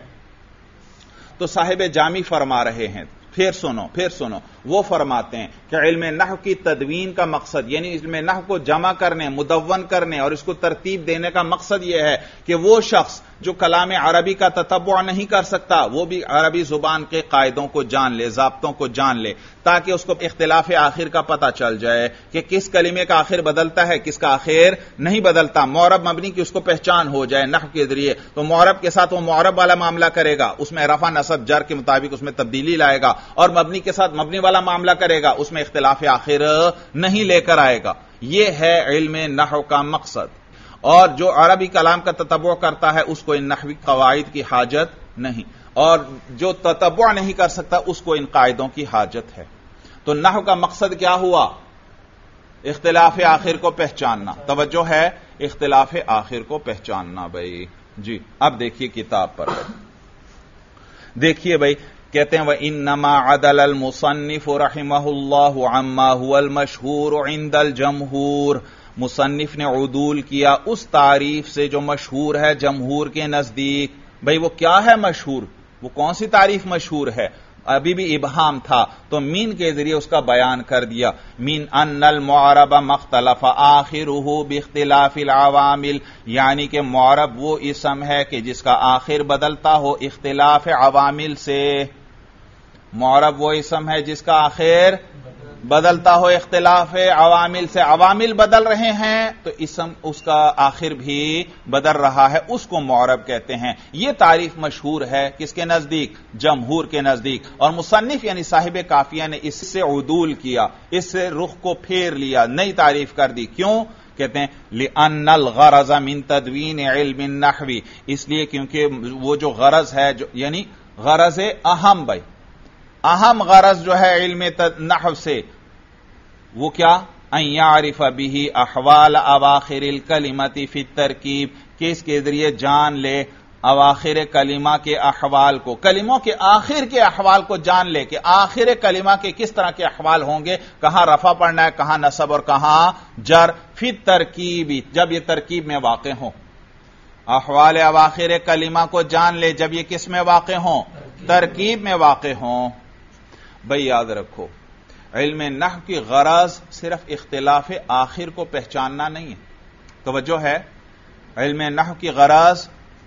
Speaker 1: تو صاحب جامی فرما رہے ہیں، پھر سنو، وہ فرماتے ہیں کہ علم نحو کی تدوین کا مقصد، یعنی علم نحو کو جمع کرنے، مدون کرنے اور اس کو ترتیب دینے کا مقصد یہ ہے کہ وہ شخص جو کلام عربی کا تتبع نہیں کر سکتا وہ بھی عربی زبان کے قاعدوں کو جان لے، ضابطوں کو جان لے، تاکہ اس کو اختلاف آخر کا پتہ چل جائے کہ کس کلمے کا آخر بدلتا ہے، کس کا آخر نہیں بدلتا، معرب مبنی کی اس کو پہچان ہو جائے نحو کے ذریعے۔ تو معرب کے ساتھ وہ معرب والا معاملہ کرے گا، اس میں رفع نصب جر کے مطابق اس میں تبدیلی لائے گا، اور مبنی کے ساتھ مبنی والا معاملہ کرے گا، اس میں اختلاف آخر نہیں لے کر آئے گا۔ یہ ہے علم نحو کا مقصد۔ اور جو عربی کلام کا تتبع کرتا ہے اس کو ان نحوی قواعد کی حاجت نہیں، اور جو تتبع نہیں کر سکتا اس کو ان قاعدوں کی حاجت ہے۔ تو نحو کا مقصد کیا ہوا؟ اختلاف آخر کو پہچاننا۔ توجہ ہے، اختلاف آخر کو پہچاننا بھائی۔ جی اب دیکھیے کتاب پر، دیکھیے بھائی، کہتے ہیں وَإِنَّمَا عَدَلَ الْمُصَنِّفُ رَحِمَهُ اللَّهُ عَمَّا هُوَ الْمَشْهُورُ عِنْدَ الْجَمْهُورِ، مصنف نے عدول کیا اس تعریف سے جو مشہور ہے جمہور کے نزدیک۔ بھئی وہ کیا ہے مشہور؟ وہ کون سی تعریف مشہور ہے؟ ابھی بھی ابہام تھا تو مین کے ذریعے اس کا بیان کر دیا۔ مین ان المعرب مختلف آخرہ باختلاف العوامل، یعنی کہ معرب وہ اسم ہے کہ جس کا آخر بدلتا ہو اختلاف عوامل سے۔ معرب وہ اسم ہے جس کا آخر بدلتا ہو اختلاف عوامل سے، عوامل بدل رہے ہیں تو اسم اس کا آخر بھی بدل رہا ہے، اس کو معرب کہتے ہیں۔ یہ تعریف مشہور ہے کس کے نزدیک؟ جمہور کے نزدیک۔ اور مصنف یعنی صاحب کافیہ نے اس سے عدول کیا، اس سے رخ کو پھیر لیا، نئی تعریف کر دی۔ کیوں؟ کہتے ہیں لِأَنَّ الْغَرَضَ مِن تَدْوِينِ عِلْمِ النَّحْوِ، اس لیے کیونکہ وہ جو غرض ہے یعنی غرض اہم، بھائی اہم غرض جو ہے علم نحو سے وہ کیا؟ ان یعرف به احوال اواخر الکلمۃ فی الترکیب، کہ اس کے ذریعے جان لے اواخر کلمہ کے احوال کو، کلموں کے آخر کے احوال کو جان لے کہ آخر کلمہ کے کس طرح کے احوال ہوں گے، کہاں رفع پڑھنا ہے، کہاں نصب اور کہاں جر، فی ترکیبی جب یہ ترکیب میں واقع ہوں. احوال اواخر کلمہ کو جان لے جب یہ کس میں واقع ہوں، ترکیب میں واقع ہوں. بھئی یاد رکھو، علم نحو کی غرض صرف اختلاف آخر کو پہچاننا نہیں ہے. توجہ ہے، علم نحو کی غرض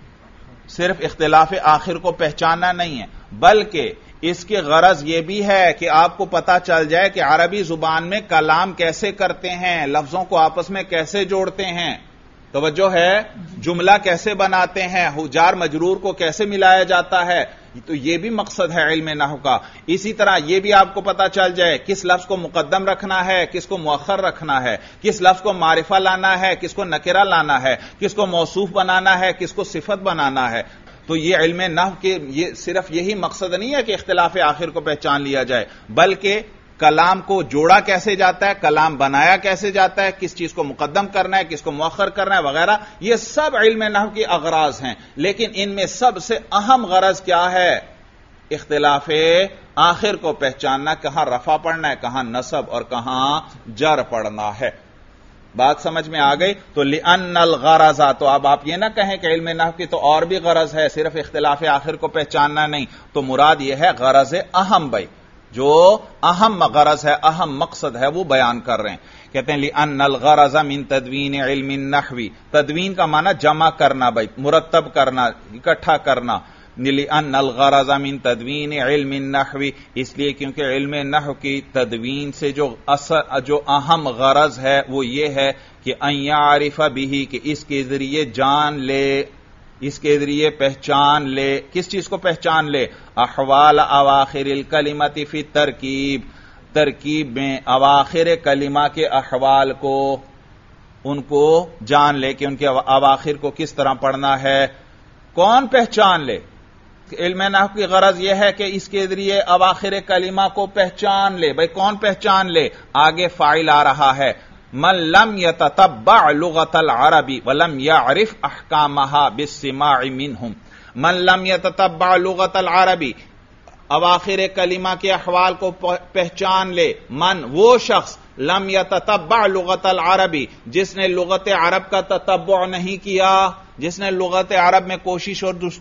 Speaker 1: صرف اختلاف آخر کو پہچاننا نہیں ہے، بلکہ اس کی غرض یہ بھی ہے کہ آپ کو پتا چل جائے کہ عربی زبان میں کلام کیسے کرتے ہیں، لفظوں کو آپس میں کیسے جوڑتے ہیں. توجہ ہے، جملہ کیسے بناتے ہیں، جار مجرور کو کیسے ملایا جاتا ہے. تو یہ بھی مقصد ہے علم نحو کا. اسی طرح یہ بھی آپ کو پتا چل جائے کس لفظ کو مقدم رکھنا ہے، کس کو مؤخر رکھنا ہے، کس لفظ کو معرفہ لانا ہے، کس کو نکرہ لانا ہے، کس کو موصوف بنانا ہے، کس کو صفت بنانا ہے. تو یہ علم نحو کے یہ صرف یہی مقصد نہیں ہے کہ اختلاف آخر کو پہچان لیا جائے، بلکہ کلام کو جوڑا کیسے جاتا ہے، کلام بنایا کیسے جاتا ہے، کس چیز کو مقدم کرنا ہے، کس کو مؤخر کرنا ہے وغیرہ. یہ سب علم نحو کی اغراض ہیں، لیکن ان میں سب سے اہم غرض کیا ہے، اختلاف آخر کو پہچاننا، کہاں رفع پڑھنا ہے، کہاں نصب اور کہاں جر پڑھنا ہے. بات سمجھ میں آ گئی؟ تو لِأَنَّ الْغَرَضَ، تو اب آپ یہ نہ کہیں کہ علم نحو کی تو اور بھی غرض ہے، صرف اختلاف آخر کو پہچاننا نہیں. تو مراد یہ ہے غرض اہم، بھائی جو اہم غرض ہے، اہم مقصد ہے وہ بیان کر رہے ہیں. کہتے ہیں لِأَنَّ الْغَرَضَ مِن تَدْوِينِ عِلْمِ النَّحْوِ، تدوین کا معنی جمع کرنا، بھائی مرتب کرنا، اکٹھا کرنا. لِأَنَّ الْغَرَضَ مِن تَدْوِينِ عِلْمِ النَّحْوِ، اس لیے کیونکہ علم نحو کی تدوین سے جو اہم غرض ہے وہ یہ ہے کہ أَن يَعْرِفَ بِهِ، کہ اس کے ذریعے جان لے، اس کے ذریعے پہچان لے. کس چیز کو پہچان لے؟ احوال اواخر الکلمۃ فی ترکیب، ترکیب میں اواخر کلمہ کے احوال کو، ان کو جان لے کہ ان کے اواخر کو کس طرح پڑھنا ہے. کون پہچان لے؟ علم نحو کی غرض یہ ہے کہ اس کے ذریعے اواخر کلمہ کو پہچان لے. بھئی کون پہچان لے؟ آگے فاعل آ رہا ہے، من لم يتتبع لغت العربی ولم يعرف احکامها بالسماع منهم. من لم يتتبع لغت العربی، اواخر کلمہ کے احوال کو پہچان لے. من، وہ شخص، لم يتتبع لغت العربی، جس نے لغت عرب کا تتبع نہیں کیا، جس نے لغت عرب میں کوشش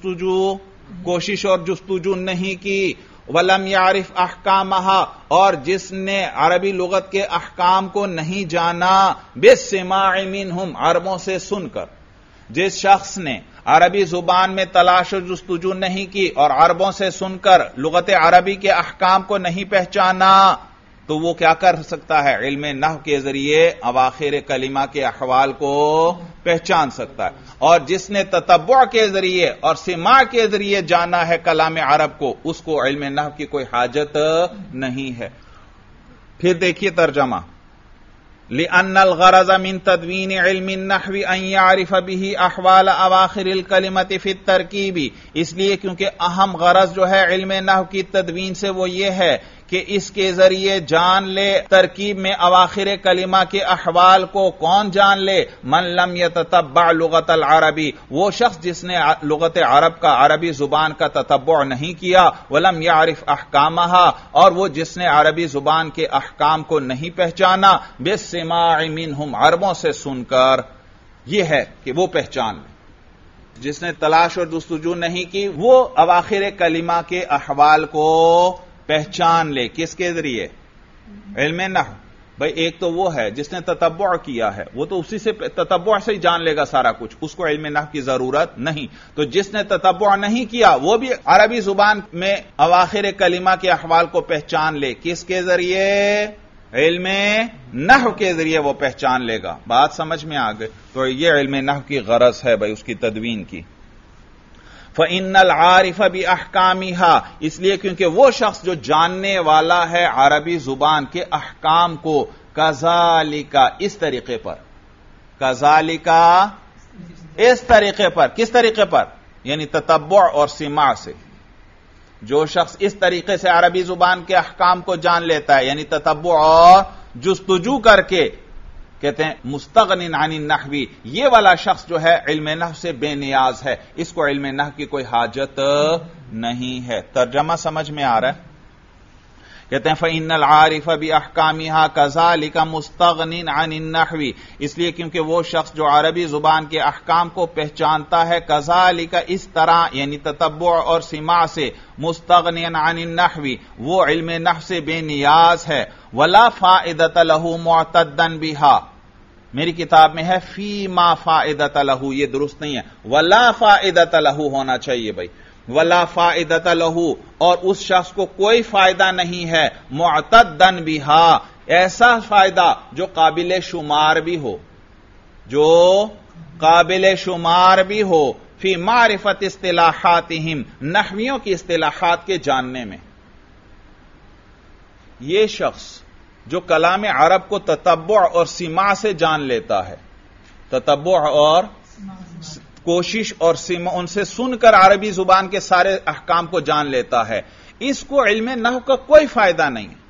Speaker 1: اور جستجو نہیں کی. وَلَمْ يَعْرِفْ أَحْكَامَهَا، اور جس نے عربی لغت کے احکام کو نہیں جانا، بِالسِّمَاعِ مِنْهُمْ، عربوں سے سن کر. جس شخص نے عربی زبان میں تلاش و جستجو نہیں کی اور عربوں سے سن کر لغت عربی کے احکام کو نہیں پہچانا، تو وہ کیا کر سکتا ہے؟ علم نحو کے ذریعے اواخر کلمہ کے احوال کو پہچان سکتا ہے. اور جس نے تتبع کے ذریعے اور سماع کے ذریعے جانا ہے کلام عرب کو، اس کو علم نحو کی کوئی حاجت نہیں ہے. پھر دیکھیے ترجمہ، لِأَنَّ الْغَرَضَ مِن تَدْوِينِ عِلْمِ النَّحْوِ أَن يَعْرِفَ بِهِ أَحْوَالَ أَوَاخِرِ الْكَلِمَةِ فِي التَّرْكِيبِ، اس لیے کیونکہ اہم غرض جو ہے علم نحو کی تدوین سے وہ یہ ہے کہ اس کے ذریعے جان لے ترکیب میں اواخر کلمہ کے احوال کو. کون جان لے؟ من لم يتتبع لغت العربی، وہ شخص جس نے لغت عرب کا، عربی زبان کا تتبع نہیں کیا. ولم يعرف احکامها، اور وہ جس نے عربی زبان کے احکام کو نہیں پہچانا. بالسماع منهم، عربوں سے سن کر. یہ ہے کہ وہ پہچان لے. جس نے تلاش اور جستجو نہیں کی وہ اواخر کلمہ کے احوال کو پہچان لے. کس کے ذریعے؟ علم نحو. بھئی ایک تو وہ ہے جس نے تتبع کیا ہے، وہ تو اسی سے تتبع سے ہی جان لے گا سارا کچھ، اس کو علم نحو کی ضرورت نہیں. تو جس نے تتبع نہیں کیا وہ بھی عربی زبان میں اواخر کلمہ کے احوال کو پہچان لے. کس کے ذریعے؟ علم نحو کے ذریعے وہ پہچان لے گا. بات سمجھ میں آ گئی؟ تو یہ علم نحو کی غرض ہے بھئی اس کی تدوین کی. فَإِنَّ الْعَارِفَ بِأَحْكَامِهَا، اس لیے کیونکہ وہ شخص جو جاننے والا ہے عربی زبان کے احکام کو، كَذَلِكَ، اس طریقے پر، كَذَلِكَ اس طریقے پر. کس طریقے پر؟ یعنی تتبع اور سماع سے. جو شخص اس طریقے سے عربی زبان کے احکام کو جان لیتا ہے، یعنی تتبع اور جستجو کر کے کہتے ہیں مستغنن عن النحوی، یہ والا شخص جو ہے علم نحو سے بے نیاز ہے، اس کو علم نحو کی کوئی حاجت نہیں ہے۔ ترجمہ سمجھ میں آ رہا ہے؟ کہتے ہیں فَإِنَّ الْعَارِفَ بِأَحْكَامِهَا كَذَلِكَ مُسْتَغْنٍ عَنِ النَّحْوِ، اس لیے کیونکہ وہ شخص جو عربی زبان کے احکام کو پہچانتا ہے، كَذَلِكَ اس طرح یعنی تتبع اور سماع سے، مُسْتَغْنٍ عَنِ النَّحْوِ وہ علم نحو سے بے نیاز ہے، وَلَا فَائِدَةَ لَهُ مُعْتَدًّا بِهَا، میری کتاب میں ہے فی ما فائدۃ لہ، یہ درست نہیں ہے، ولا فائدۃ لہ ہونا چاہیے بھائی، ولا فائدۃ لہ، اور اس شخص کو کوئی فائدہ نہیں ہے، معتدن بہا، ایسا فائدہ جو قابل شمار بھی ہو، جو قابل شمار بھی ہو، فی معرفت اصطلاحاتہم، نحویوں کی اصطلاحات کے جاننے میں۔ یہ شخص جو کلام عرب کو تتبع اور سماع سے جان لیتا ہے، تتبع اور کوشش اور سماع، ان سے سن کر عربی زبان کے سارے احکام کو جان لیتا ہے، اس کو علم نحو کا کوئی فائدہ نہیں ہے،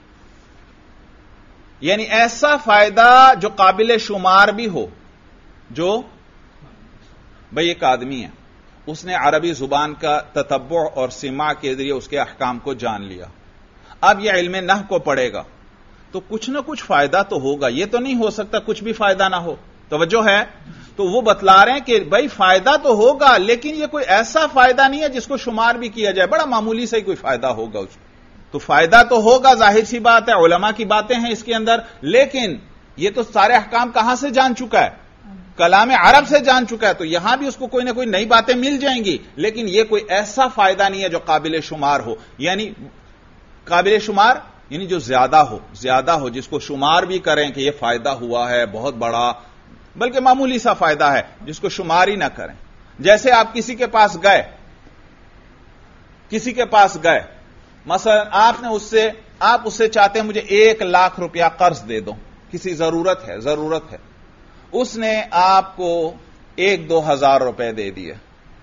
Speaker 1: یعنی ایسا فائدہ جو قابل شمار بھی ہو، جو بھئی ایک آدمی ہے، اس نے عربی زبان کا تتبع اور سماع کے ذریعے اس کے احکام کو جان لیا، اب یہ علم نحو کو پڑھے گا تو کچھ نہ کچھ فائدہ تو ہوگا، یہ تو نہیں ہو سکتا کچھ بھی فائدہ نہ ہو، توجہ ہے؟ تو وہ بتلا رہے ہیں کہ بھائی فائدہ تو ہوگا لیکن یہ کوئی ایسا فائدہ نہیں ہے جس کو شمار بھی کیا جائے، بڑا معمولی سے ہی کوئی فائدہ ہوگا اس کو، تو فائدہ تو ہوگا، ظاہر سی بات ہے، علماء کی باتیں ہیں اس کے اندر، لیکن یہ تو سارے احکام کہاں سے جان چکا ہے؟ کلام عرب سے جان چکا ہے، تو یہاں بھی اس کو کوئی نہ کوئی نئی باتیں مل جائیں گی، لیکن یہ کوئی ایسا فائدہ نہیں ہے جو قابل شمار ہو، یعنی قابل شمار یعنی جو زیادہ ہو جس کو شمار بھی کریں کہ یہ فائدہ ہوا ہے بہت بڑا، بلکہ معمولی سا فائدہ ہے جس کو شمار ہی نہ کریں۔ جیسے آپ کسی کے پاس گئے، مثلا آپ اس سے چاہتے ہیں مجھے 1,00,000 روپیہ قرض دے دو، کسی ضرورت ہے، اس نے آپ کو 1-2 ہزار روپے دے دیے،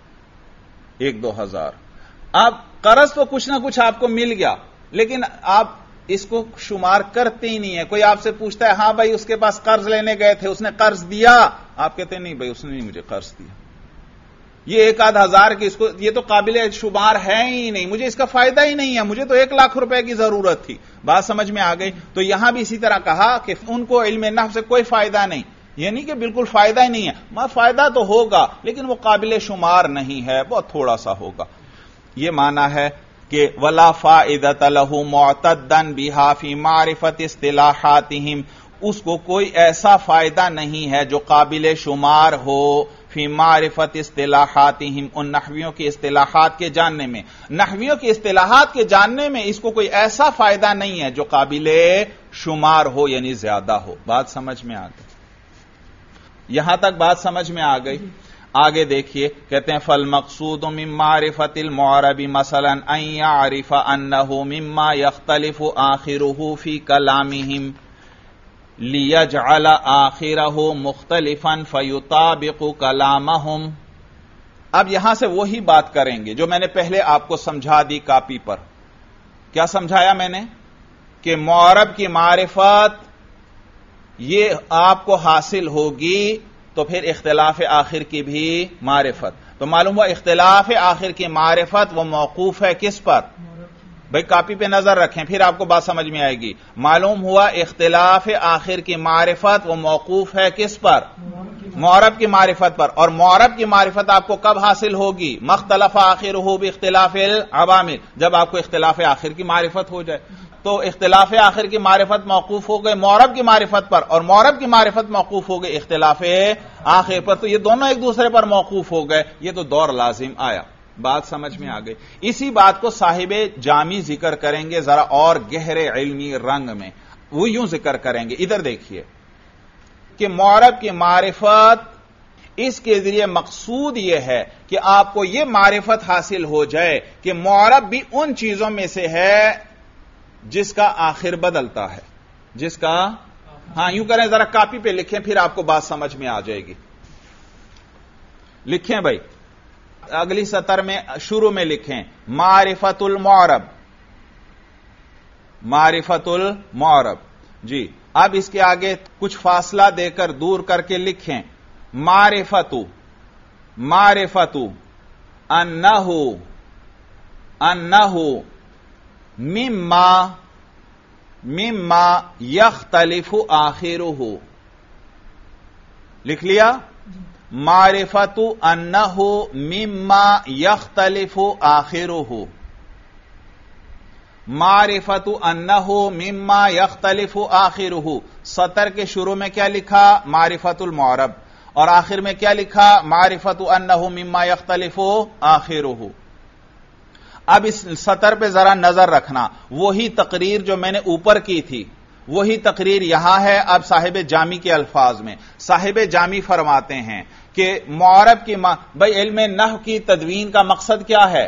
Speaker 1: 1-2 ہزار، اب قرض تو کچھ نہ کچھ آپ کو مل گیا، لیکن آپ اس کو شمار کرتے ہی نہیں ہے۔ کوئی آپ سے پوچھتا ہے ہاں بھائی اس کے پاس قرض لینے گئے تھے، اس نے قرض دیا، آپ کہتے ہیں نہیں بھائی اس نے نہیں مجھے قرض دیا، یہ 1-8 ہزار کی یہ تو قابل شمار ہے ہی نہیں، مجھے اس کا فائدہ ہی نہیں ہے، مجھے تو 1,00,000 روپے کی ضرورت تھی۔ بات سمجھ میں آ گئی؟ تو یہاں بھی اسی طرح کہا کہ ان کو علم نحو سے کوئی فائدہ نہیں، یعنی کہ بالکل فائدہ ہی نہیں ہے، فائدہ تو ہوگا لیکن وہ قابل شمار نہیں ہے، بہت تھوڑا سا ہوگا۔ یہ معنی ہے کہ ولا فائدۃ لہ معتدا بہا فی معرفت اصطلاحاتہم، اس کو کوئی ایسا فائدہ نہیں ہے جو قابل شمار ہو فی معرفت اصطلاحاتہم، ان نحویوں کی اصطلاحات کے جاننے میں، نحویوں کی اصطلاحات کے جاننے میں اس کو کوئی ایسا فائدہ نہیں ہے جو قابل شمار ہو یعنی زیادہ ہو۔ بات سمجھ میں آ گئی؟ یہاں تک بات سمجھ میں آ گئی؟ آگے دیکھیے، کہتے ہیں فالمقصود من معرفت المعرب مثلا ان يعرف انه مما يختلف آخره في كلامهم ليجعل آخره مختلفا فيطابق كلامهم۔ اب یہاں سے وہی بات کریں گے جو میں نے پہلے آپ کو سمجھا دی کاپی پر۔ کیا سمجھایا میں نے؟ کہ معرب کی معرفت یہ آپ کو حاصل ہوگی تو پھر اختلاف آخر کی بھی معرفت، تو معلوم ہوا اختلاف آخر کی معرفت وہ موقوف ہے کس پر؟ بھئی کاپی پہ نظر رکھیں پھر آپ کو بات سمجھ میں آئے گی۔ معلوم ہوا اختلاف آخر کی معرفت وہ موقوف ہے کس پر؟ معرب کی معرفت پر، اور معرب کی معرفت آپ کو کب حاصل ہوگی؟ مختلف آخرہ باختلاف العوامل، جب آپ کو اختلاف آخر کی معرفت ہو جائے۔ تو اختلاف آخر کی معرفت موقوف ہو گئے معرب کی معرفت پر، اور معرب کی معرفت موقوف ہو گئے اختلاف آخر پر، تو یہ دونوں ایک دوسرے پر موقوف ہو گئے، یہ تو دور لازم آیا۔ بات سمجھ میں آ گئی؟ اسی بات کو صاحب جامی ذکر کریں گے ذرا اور گہرے علمی رنگ میں، وہ یوں ذکر کریں گے، ادھر دیکھیے کہ معرب کی معرفت اس کے ذریعے مقصود یہ ہے کہ آپ کو یہ معرفت حاصل ہو جائے کہ معرب بھی ان چیزوں میں سے ہے جس کا آخر بدلتا ہے، جس کا، ہاں یوں کریں ذرا کاپی پہ لکھیں پھر آپ کو بات سمجھ میں آ جائے گی۔ لکھیں بھائی، اگلی سطر میں شروع میں لکھیں معرفت المعرب، معرفت المعرب، جی اب اس کے آگے کچھ فاصلہ دے کر دور کر کے لکھیں معرفتو انہو مما یختلف آخرہ. لکھ لیا؟ معرفتو انہو مما یختلف آخرہ. معرفت انہو مما یختلف آخرہ. سطر کے شروع میں کیا لکھا؟ معرفت المعرب. اور آخر میں کیا لکھا؟ معرفت انہو مما یختلف آخرہ. اب اس سطر پہ ذرا نظر رکھنا. وہی تقریر جو میں نے اوپر کی تھی وہی تقریر یہاں ہے. اب صاحب جامی کے الفاظ میں صاحب جامی فرماتے ہیں کہ معرب کی بھائی علم نحو کی تدوین کا مقصد کیا ہے؟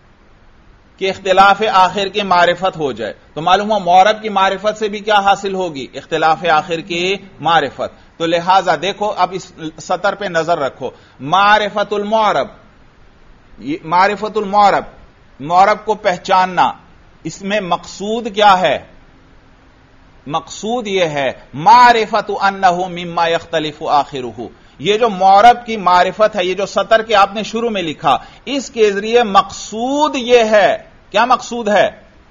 Speaker 1: کہ اختلاف آخر کی معرفت ہو جائے. تو معلوم ہوا معرب کی معرفت سے بھی کیا حاصل ہوگی؟ اختلاف آخر کی معرفت. تو لہذا دیکھو اب اس سطر پہ نظر رکھو. معرفت المعرب، معرفت المعرب، معرب کو پہچاننا، اس میں مقصود کیا ہے؟ مقصود یہ ہے معرفت انہ مما یختلف آخرہ. یہ جو معرب کی معرفت ہے، یہ جو سطر کے آپ نے شروع میں لکھا، اس کے ذریعے مقصود یہ ہے. کیا مقصود ہے؟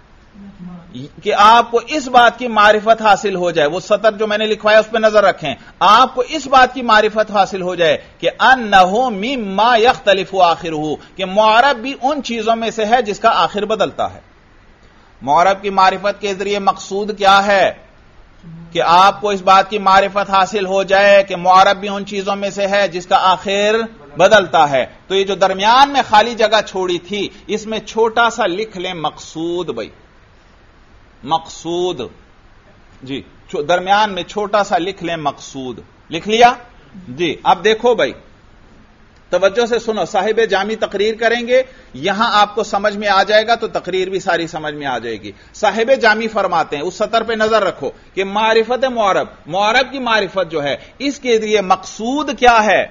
Speaker 1: کہ آپ کو اس بات کی معرفت حاصل ہو جائے. وہ سطر جو میں نے لکھوایا اس پہ نظر رکھیں. آپ کو اس بات کی معرفت حاصل ہو جائے کہ انہ مما یختلف آخرہ، کہ معرب بھی ان چیزوں میں سے ہے جس کا آخر بدلتا ہے. معرب کی معرفت کے ذریعے مقصود کیا ہے؟ کہ آپ کو اس بات کی معرفت حاصل ہو جائے کہ معرب بھی ان چیزوں میں سے ہے جس کا آخر بدلتا ہے. تو یہ جو درمیان میں خالی جگہ چھوڑی تھی اس میں چھوٹا سا لکھ لیں مقصود. بھائی مقصود، جی درمیان میں چھوٹا سا لکھ لیں مقصود. لکھ لیا؟ جی اب دیکھو بھائی توجہ سے سنو. صاحب جامی تقریر کریں گے، یہاں آپ کو سمجھ میں آ جائے گا تو تقریر بھی ساری سمجھ میں آ جائے گی. صاحب جامی فرماتے ہیں، اس سطر پہ نظر رکھو کہ معرفت معرب، معرب کی معرفت جو ہے اس کے لیے مقصود کیا ہے؟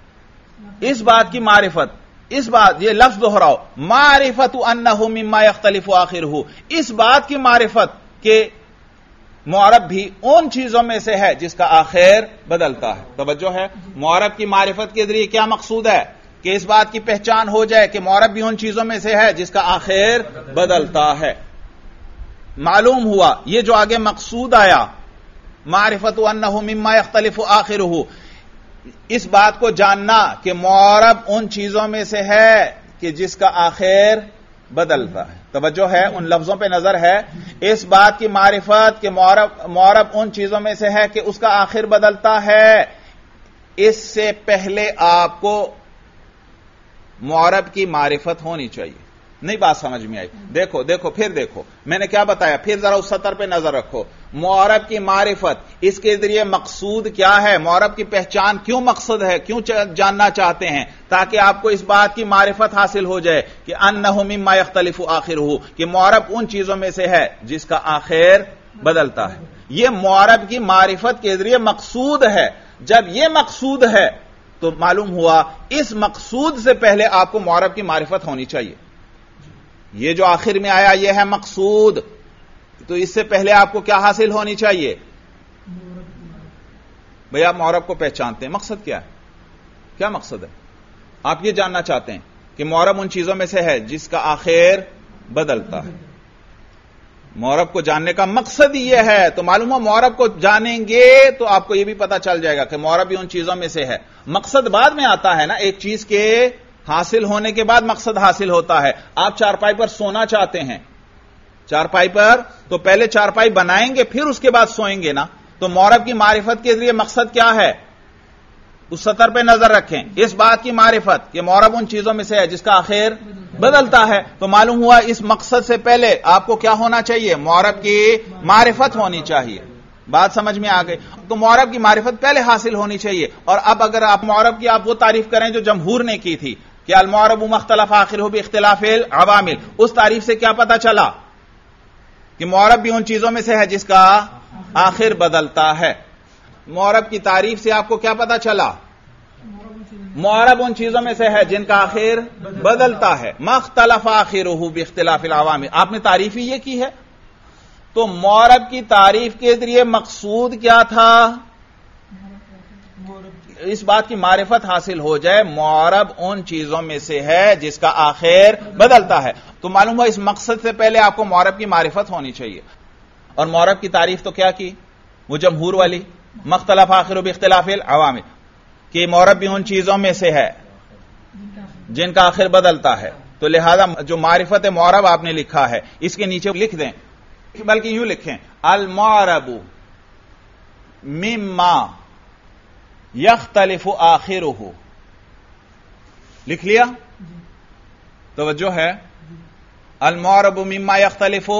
Speaker 1: اس بات کی معرفت، اس بات، یہ لفظ دہراؤ، معرفت انہ مما یختلف آخرہ. اس بات کی معرفت کہ معرب بھی ان چیزوں میں سے ہے جس کا آخر بدلتا ہے. توجہ ہے؟ معرب کی معرفت کے ذریعے کیا مقصود ہے؟ کہ اس بات کی پہچان ہو جائے کہ معرب بھی ان چیزوں میں سے ہے جس کا آخر بدلتا ہے. معلوم ہوا یہ جو آگے مقصود آیا معرفت انہ مما یختلف آخرہ، اس بات کو جاننا کہ معرب ان چیزوں میں سے ہے کہ جس کا آخر بدلتا ہے. توجہ ہے؟ ان لفظوں پہ نظر ہے. اس بات کی معرفت کہ معرب ان چیزوں میں سے ہے کہ اس کا آخر بدلتا ہے. اس سے پہلے آپ کو معرب کی معرفت ہونی چاہیے. نہیں بات سمجھ میں آئی؟ دیکھو دیکھو پھر دیکھو میں نے کیا بتایا. پھر ذرا اس سطر پہ نظر رکھو. معرب کی معرفت، اس کے ذریعے مقصود کیا ہے؟ معرب کی پہچان کیوں مقصد ہے؟ کیوں جاننا چاہتے ہیں؟ تاکہ آپ کو اس بات کی معرفت حاصل ہو جائے کہ انہ مما یختلف آخرہ، کہ معرب ان چیزوں میں سے ہے جس کا آخر بدلتا ہے. یہ معرب کی معرفت کے ذریعے مقصود ہے. جب یہ مقصود ہے تو معلوم ہوا اس مقصود سے پہلے آپ کو معرب کی معرفت ہونی چاہیے. یہ جو آخر میں آیا یہ ہے مقصود، تو اس سے پہلے آپ کو کیا حاصل ہونی چاہیے؟ بھئی آپ معرب کو پہچانتے ہیں، مقصد کیا ہے؟ کیا مقصد ہے؟ آپ یہ جاننا چاہتے ہیں کہ معرب ان چیزوں میں سے ہے جس کا آخر بدلتا ہے. معرب کو جاننے کا مقصد یہ ہے. تو معلوم ہو معرب کو جانیں گے تو آپ کو یہ بھی پتا چل جائے گا کہ معرب بھی ان چیزوں میں سے ہے. مقصد بعد میں آتا ہے نا، ایک چیز کے حاصل ہونے کے بعد مقصد حاصل ہوتا ہے. آپ چارپائی پر سونا چاہتے ہیں، چارپائی پر تو پہلے چارپائی بنائیں گے پھر اس کے بعد سوئیں گے نا. تو معرب کی معرفت کے ذریعے مقصد کیا ہے؟ اس سطر پہ نظر رکھیں. اس بات کی معرفت کہ معرب ان چیزوں میں سے ہے جس کا آخر بدلتا ہے. تو معلوم ہوا اس مقصد سے پہلے آپ کو کیا ہونا چاہیے؟ معرب کی معرفت ہونی چاہیے. بات سمجھ میں آ گئی؟ تو معرب کی معرفت پہلے حاصل ہونی چاہیے. اور اب اگر آپ معرب کی آپ وہ تعریف کریں جو جمہور نے کی تھی کہ المعرب مختلف آخرہ باختلاف العوامل، اس تعریف سے کیا پتا چلا؟ کہ معرب بھی ان چیزوں میں سے ہے جس کا آخر بدلتا ہے. معرب کی تعریف سے آپ کو کیا پتا چلا؟ معرب ان چیزوں میں سے ہے جن کا آخر بدلتا ہے. مختلف آخرہ باختلاف العوامل، آپ نے تعریف ہی یہ کی ہے. تو معرب کی تعریف کے ذریعے مقصود کیا تھا؟ اس بات کی معرفت حاصل ہو جائے معرب ان چیزوں میں سے ہے جس کا آخر بدلتا ہے. تو معلوم ہوا اس مقصد سے پہلے آپ کو معرب کی معرفت ہونی چاہیے. اور معرب کی تعریف تو کیا کی؟ وہ جمہور والی مختلف آخر باختلاف العوامل، کہ معرب بھی ان چیزوں میں سے ہے جن کا آخر بدلتا ہے. تو لہذا جو معرفت معرب آپ نے لکھا ہے اس کے نیچے لکھ دیں، بلکہ یوں لکھیں المعرب مما یختلف آخرہ. لکھ لیا؟ توجہ ہے؟ المعرب مما یختلف،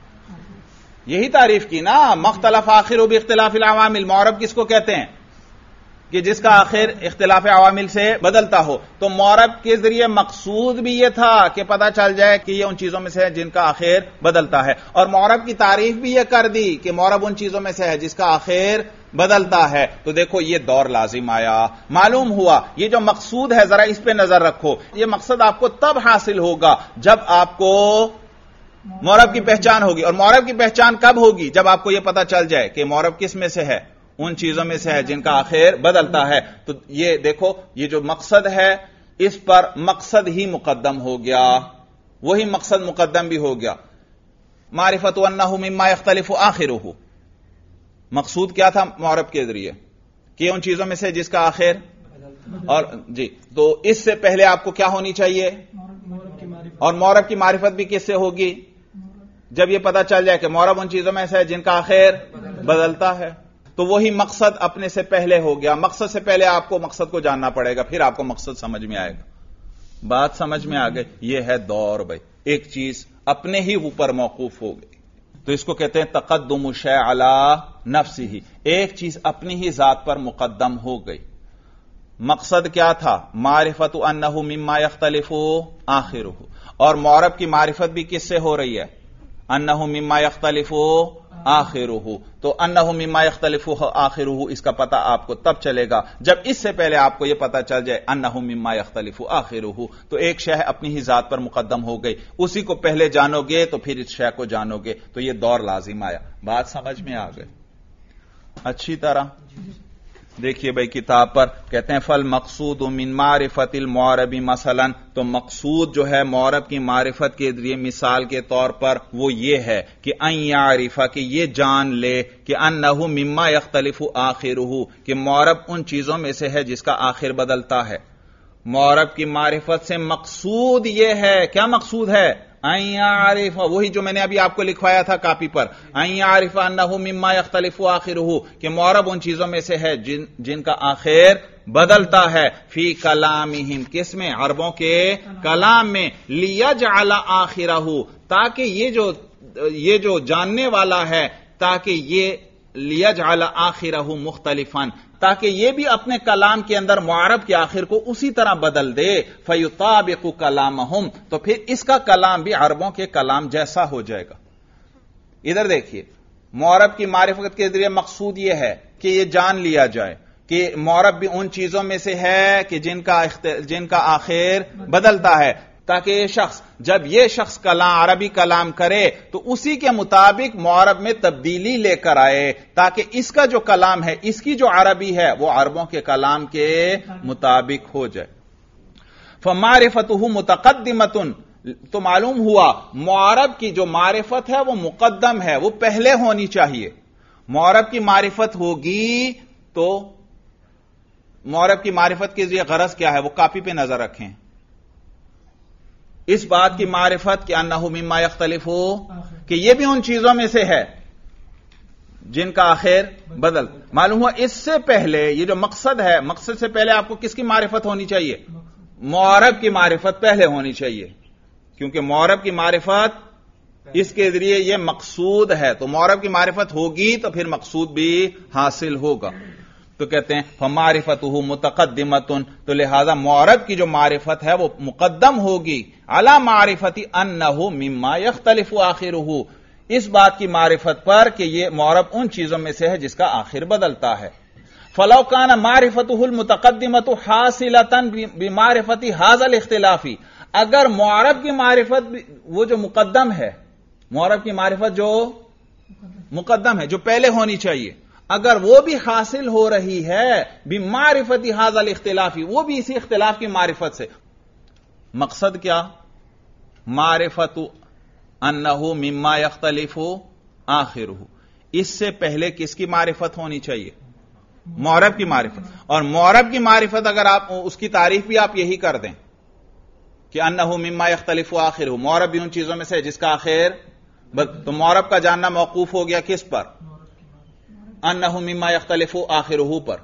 Speaker 1: یہی تعریف کی نا، مختلف آخر باختلاف العوامل. معرب کس کو کہتے ہیں؟ کہ جس کا آخر اختلاف عوامل سے بدلتا ہو. تو معرب کے ذریعے مقصود بھی یہ تھا کہ پتہ چل جائے کہ یہ ان چیزوں میں سے ہے جن کا آخر بدلتا ہے، اور معرب کی تعریف بھی یہ کر دی کہ معرب ان چیزوں میں سے ہے جس کا آخر بدلتا ہے. تو دیکھو یہ دور لازم آیا. معلوم ہوا یہ جو مقصود ہے ذرا اس پہ نظر رکھو. یہ مقصد آپ کو تب حاصل ہوگا جب آپ کو معرب کی پہچان ہوگی. اور معرب کی پہچان کب ہوگی؟ جب آپ کو یہ پتہ چل جائے کہ معرب کس میں سے ہے؟ ان چیزوں میں سے ہے جن کا آخر بدلتا ہے. تو یہ دیکھو یہ جو مقصد ہے اس پر مقصد ہی مقدم ہو گیا، وہی مقصد مقدم بھی ہو گیا. معرفت انہ مما یختلف آخرہ، مقصود کیا تھا معرب کے ذریعے؟ کہ ان چیزوں میں سے جس کا آخر. اور جی تو اس سے پہلے آپ کو کیا ہونی چاہیے؟ اور معرب کی معرفت بھی کس سے ہوگی؟ جب یہ پتہ چل جائے کہ معرب ان چیزوں میں سے ہے جن کا آخر بدلتا ہے. تو وہی مقصد اپنے سے پہلے ہو گیا. مقصد سے پہلے آپ کو مقصد کو جاننا پڑے گا، پھر آپ کو مقصد سمجھ میں آئے گا. بات سمجھ میں آ گئی؟ یہ ہے دور بھائی. ایک چیز اپنے ہی اوپر موقوف ہو گئی تو اس کو کہتے ہیں تقدم الشیء علی نفسہ. ایک چیز اپنی ہی ذات پر مقدم ہو گئی. مقصد کیا تھا؟ معرفت انہ مما یختلف آخرہ. اور معرب کی معرفت بھی کس سے ہو رہی ہے؟ انہ مما یختلف آخرہ. تو انہ مما یختلف آخرہ اس کا پتہ آپ کو تب چلے گا جب اس سے پہلے آپ کو یہ پتہ چل جائے انہ مما یختلف آخرہ. تو ایک شے اپنی ہی ذات پر مقدم ہو گئی، اسی کو پہلے جانو گے تو پھر اس شے کو جانو گے. تو یہ دور لازم آیا. بات سمجھ میں آ گئی اچھی طرح؟ دیکھیے بھائی کتاب پر کہتے ہیں فالمقصود من معرفت المعرب مثلا. تو مقصود جو ہے معرب کی معرفت کے ذریعے مثال کے طور پر وہ یہ ہے کہ ان یعرف، کہ یہ جان لے کہ انہ مما یختلف آخرہ، کہ معرب ان چیزوں میں سے ہے جس کا آخر بدلتا ہے. معرب کی معرفت سے مقصود یہ ہے. کیا مقصود ہے؟ ان یعرف، وہی جو میں نے ابھی آپ کو لکھوایا تھا کاپی پر، ان یعرف انہ مما یختلف آخرہ، کہ معرب ان چیزوں میں سے ہے جن کا آخر بدلتا ہے. فی کلامہم، کس میں؟ عربوں کے کلام میں. لیجعل آخرہ، تاکہ یہ جو جاننے والا ہے تاکہ یہ لیجعل آخرہ مختلفا، تاکہ یہ بھی اپنے کلام کے اندر معرب کے آخر کو اسی طرح بدل دے. فیطابق کلامہم، تو پھر اس کا کلام بھی عربوں کے کلام جیسا ہو جائے گا. ادھر دیکھیے معرب کی معرفت کے ذریعے مقصود یہ ہے کہ یہ جان لیا جائے کہ معرب بھی ان چیزوں میں سے ہے کہ جن کا آخر بدلتا ہے، تاکہ یہ شخص جب یہ شخص عربی کلام کرے تو اسی کے مطابق معرب میں تبدیلی لے کر آئے، تاکہ اس کا جو کلام ہے، اس کی جو عربی ہے، وہ عربوں کے کلام کے مطابق ہو جائے. فمعرفتہ متقدمۃ، تو معلوم ہوا معرب کی جو معرفت ہے وہ مقدم ہے، وہ پہلے ہونی چاہیے. معرب کی معرفت ہوگی تو معرب کی معرفت کے ذریعے غرض کیا ہے وہ کاپی پہ نظر رکھیں. اس بات کی معرفت کہ انہ مما یختلف، کہ یہ بھی ان چیزوں میں سے ہے جن کا آخر بدل. معلوم ہوا اس سے پہلے یہ جو مقصد ہے، مقصد سے پہلے آپ کو کس کی معرفت ہونی چاہیے؟ معرب کی معرفت پہلے ہونی چاہیے، کیونکہ معرب کی معرفت اس کے ذریعے یہ مقصود ہے. تو معرب کی معرفت ہوگی تو پھر مقصود بھی حاصل ہوگا. تو کہتے ہیں فمعرفتہ متقدمۃ، تو لہذا معرب کی جو معرفت ہے وہ مقدم ہوگی علی معرفت انہ مما یختلف آخرہ، اس بات کی معرفت پر کہ یہ معرب ان چیزوں میں سے ہے جس کا آخر بدلتا ہے. فلو کان معرفتہ المتقدمۃ حاصلۃ بمعرفت ھذا الاختلاف، اگر معرب کی معرفت وہ جو مقدم ہے، معرب کی معرفت جو مقدم ہے، جو پہلے ہونی چاہیے، اگر وہ بھی حاصل ہو رہی ہے بمعرفت ھذا الاختلاف، وہ بھی اسی اختلاف کی معرفت سے. مقصد کیا؟ معرفت انہ مما یختلف آخرہ. اس سے پہلے کس کی معرفت ہونی چاہیے؟ معرب کی معرفت. اور معرب کی معرفت اگر آپ اس کی تعریف بھی آپ یہی کر دیں کہ انہ مما یختلف آخرہ، معرب بھی ان چیزوں میں سے جس کا آخر، تو معرب کا جاننا موقوف ہو گیا کس پر؟ انہ مما یختلف آخرہ پر.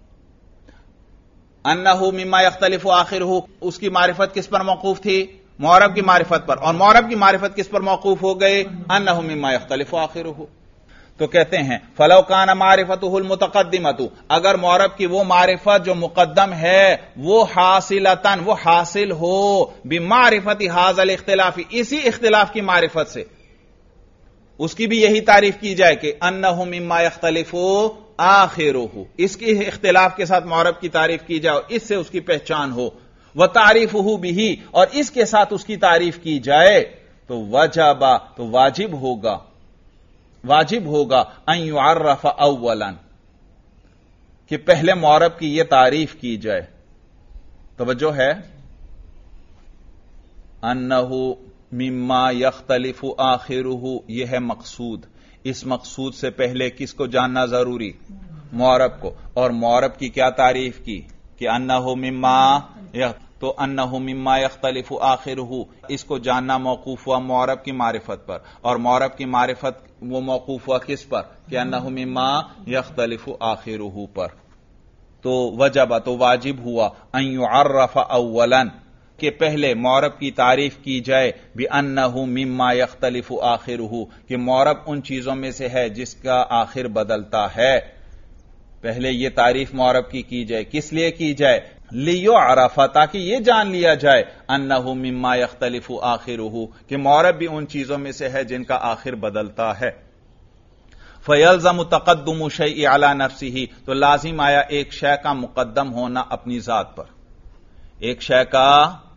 Speaker 1: انہ مما یختلف آخرہ، اس کی معرفت کس پر موقوف تھی؟ معرب کی معرفت پر. اور معرب کی معرفت کس پر موقوف ہو گئے؟ انہ مما یختلف آخرہ. تو کہتے ہیں فلو کان معرفتہ المتقدمۃ، اگر معرب کی وہ معرفت جو مقدم ہے وہ حاصلتاً، وہ حاصل ہو بمعرفت ھذا الاختلاف، اسی اختلاف کی معرفت سے، اس کی بھی یہی تعریف کی جائے کہ انہ مما یختلف آخرہ، اس کی اختلاف کے ساتھ معرب کی تعریف کی جائے، اس سے اس کی پہچان ہو، وتعریفہ بہ، اور اس کے ساتھ اس کی تعریف کی جائے، تو وجب، تو واجب ہوگا ان یعرف اولا، کہ پہلے معرب کی یہ تعریف کی جائے. توجہ ہے؟ انہ مما یختلف آخرہ، یہ ہے مقصود. اس مقصود سے پہلے کس کو جاننا ضروری؟ معرب کو. اور معرب کی کیا تعریف کی کہ انہ مما، تو انہ مما یختلف آخرہ، اس کو جاننا موقوف ہوا معرب کی معرفت پر، اور معرب کی معرفت وہ موقوف ہوا کس پر؟ کہ انہ مما یختلف آخرہ پر. تو وجب، تو واجب ہوا ان یعرف اولا، کہ پہلے معرب کی تعریف کی جائے بانہ مما یختلف آخرہ، کہ معرب ان چیزوں میں سے ہے جس کا آخر بدلتا ہے. پہلے یہ تعریف معرب کی جائے. کس لیے کی جائے؟ لیعرف، تاکہ یہ جان لیا جائے انہ مما یختلف آخرہ، کہ معرب بھی ان چیزوں میں سے ہے جن کا آخر بدلتا ہے. فیلزم تقدم الشیء علی نفسہ، تو لازم آیا ایک شے کا مقدم ہونا اپنی ذات پر. ایک شے کا،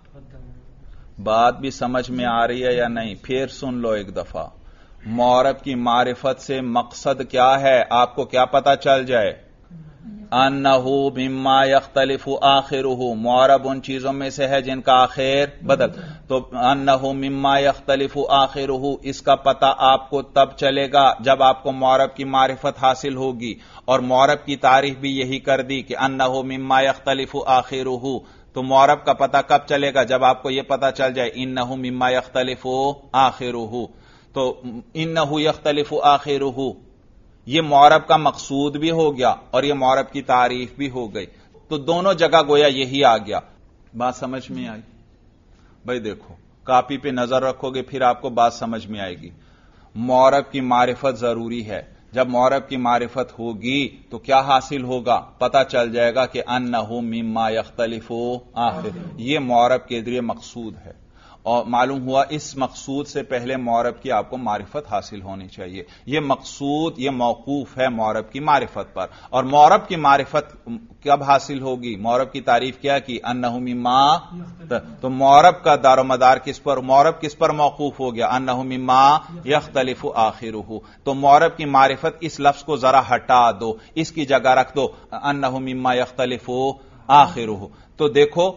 Speaker 1: بات بھی سمجھ میں آ رہی ہے یا نہیں؟ پھر سن لو ایک دفعہ. معرب کی معرفت سے مقصد کیا ہے؟ آپ کو کیا پتا چل جائے؟ انہ مما یختلف آخرہ، معرب ان چیزوں میں سے ہے جن کا آخر بدل. تو انہ مما یختلف آخرہ، اس کا پتہ آپ کو تب چلے گا جب آپ کو معرب کی معرفت حاصل ہوگی. اور معرب کی تعریف بھی یہی کر دی کہ انہ مما یختلف آخرہ. تو معرب کا پتہ کب چلے گا؟ جب آپ کو یہ پتہ چل جائے انہ مما یختلف آخرہ. تو انہ یختلف آخرہ یہ معرب کا مقصود بھی ہو گیا اور یہ معرب کی تعریف بھی ہو گئی. تو دونوں جگہ گویا یہی آ گیا. بات سمجھ میں آئی؟ بھائی دیکھو، کاپی پہ نظر رکھو گے پھر آپ کو بات سمجھ میں آئے گی. معرب کی معرفت ضروری ہے. جب معرب کی معرفت ہوگی تو کیا حاصل ہوگا؟ پتہ چل جائے گا کہ انہ مما یختلف آخر، یہ معرب کے ذریعے مقصود ہے. اور معلوم ہوا اس مقصود سے پہلے معرب کی آپ کو معرفت حاصل ہونی چاہیے. یہ مقصود، یہ موقوف ہے معرب کی معرفت پر. اور معرب کی معرفت کب حاصل ہوگی؟ معرب کی تعریف کیا کی؟ انہ مما. تو معرب کا دار و مدار کس پر؟ معرب کس پر موقوف ہو گیا؟ انہ مما یختلف آخرہ. تو معرب کی معرفت اس لفظ کو ذرا ہٹا دو، اس کی جگہ رکھ دو انہ مما یختلف آخرہ. تو دیکھو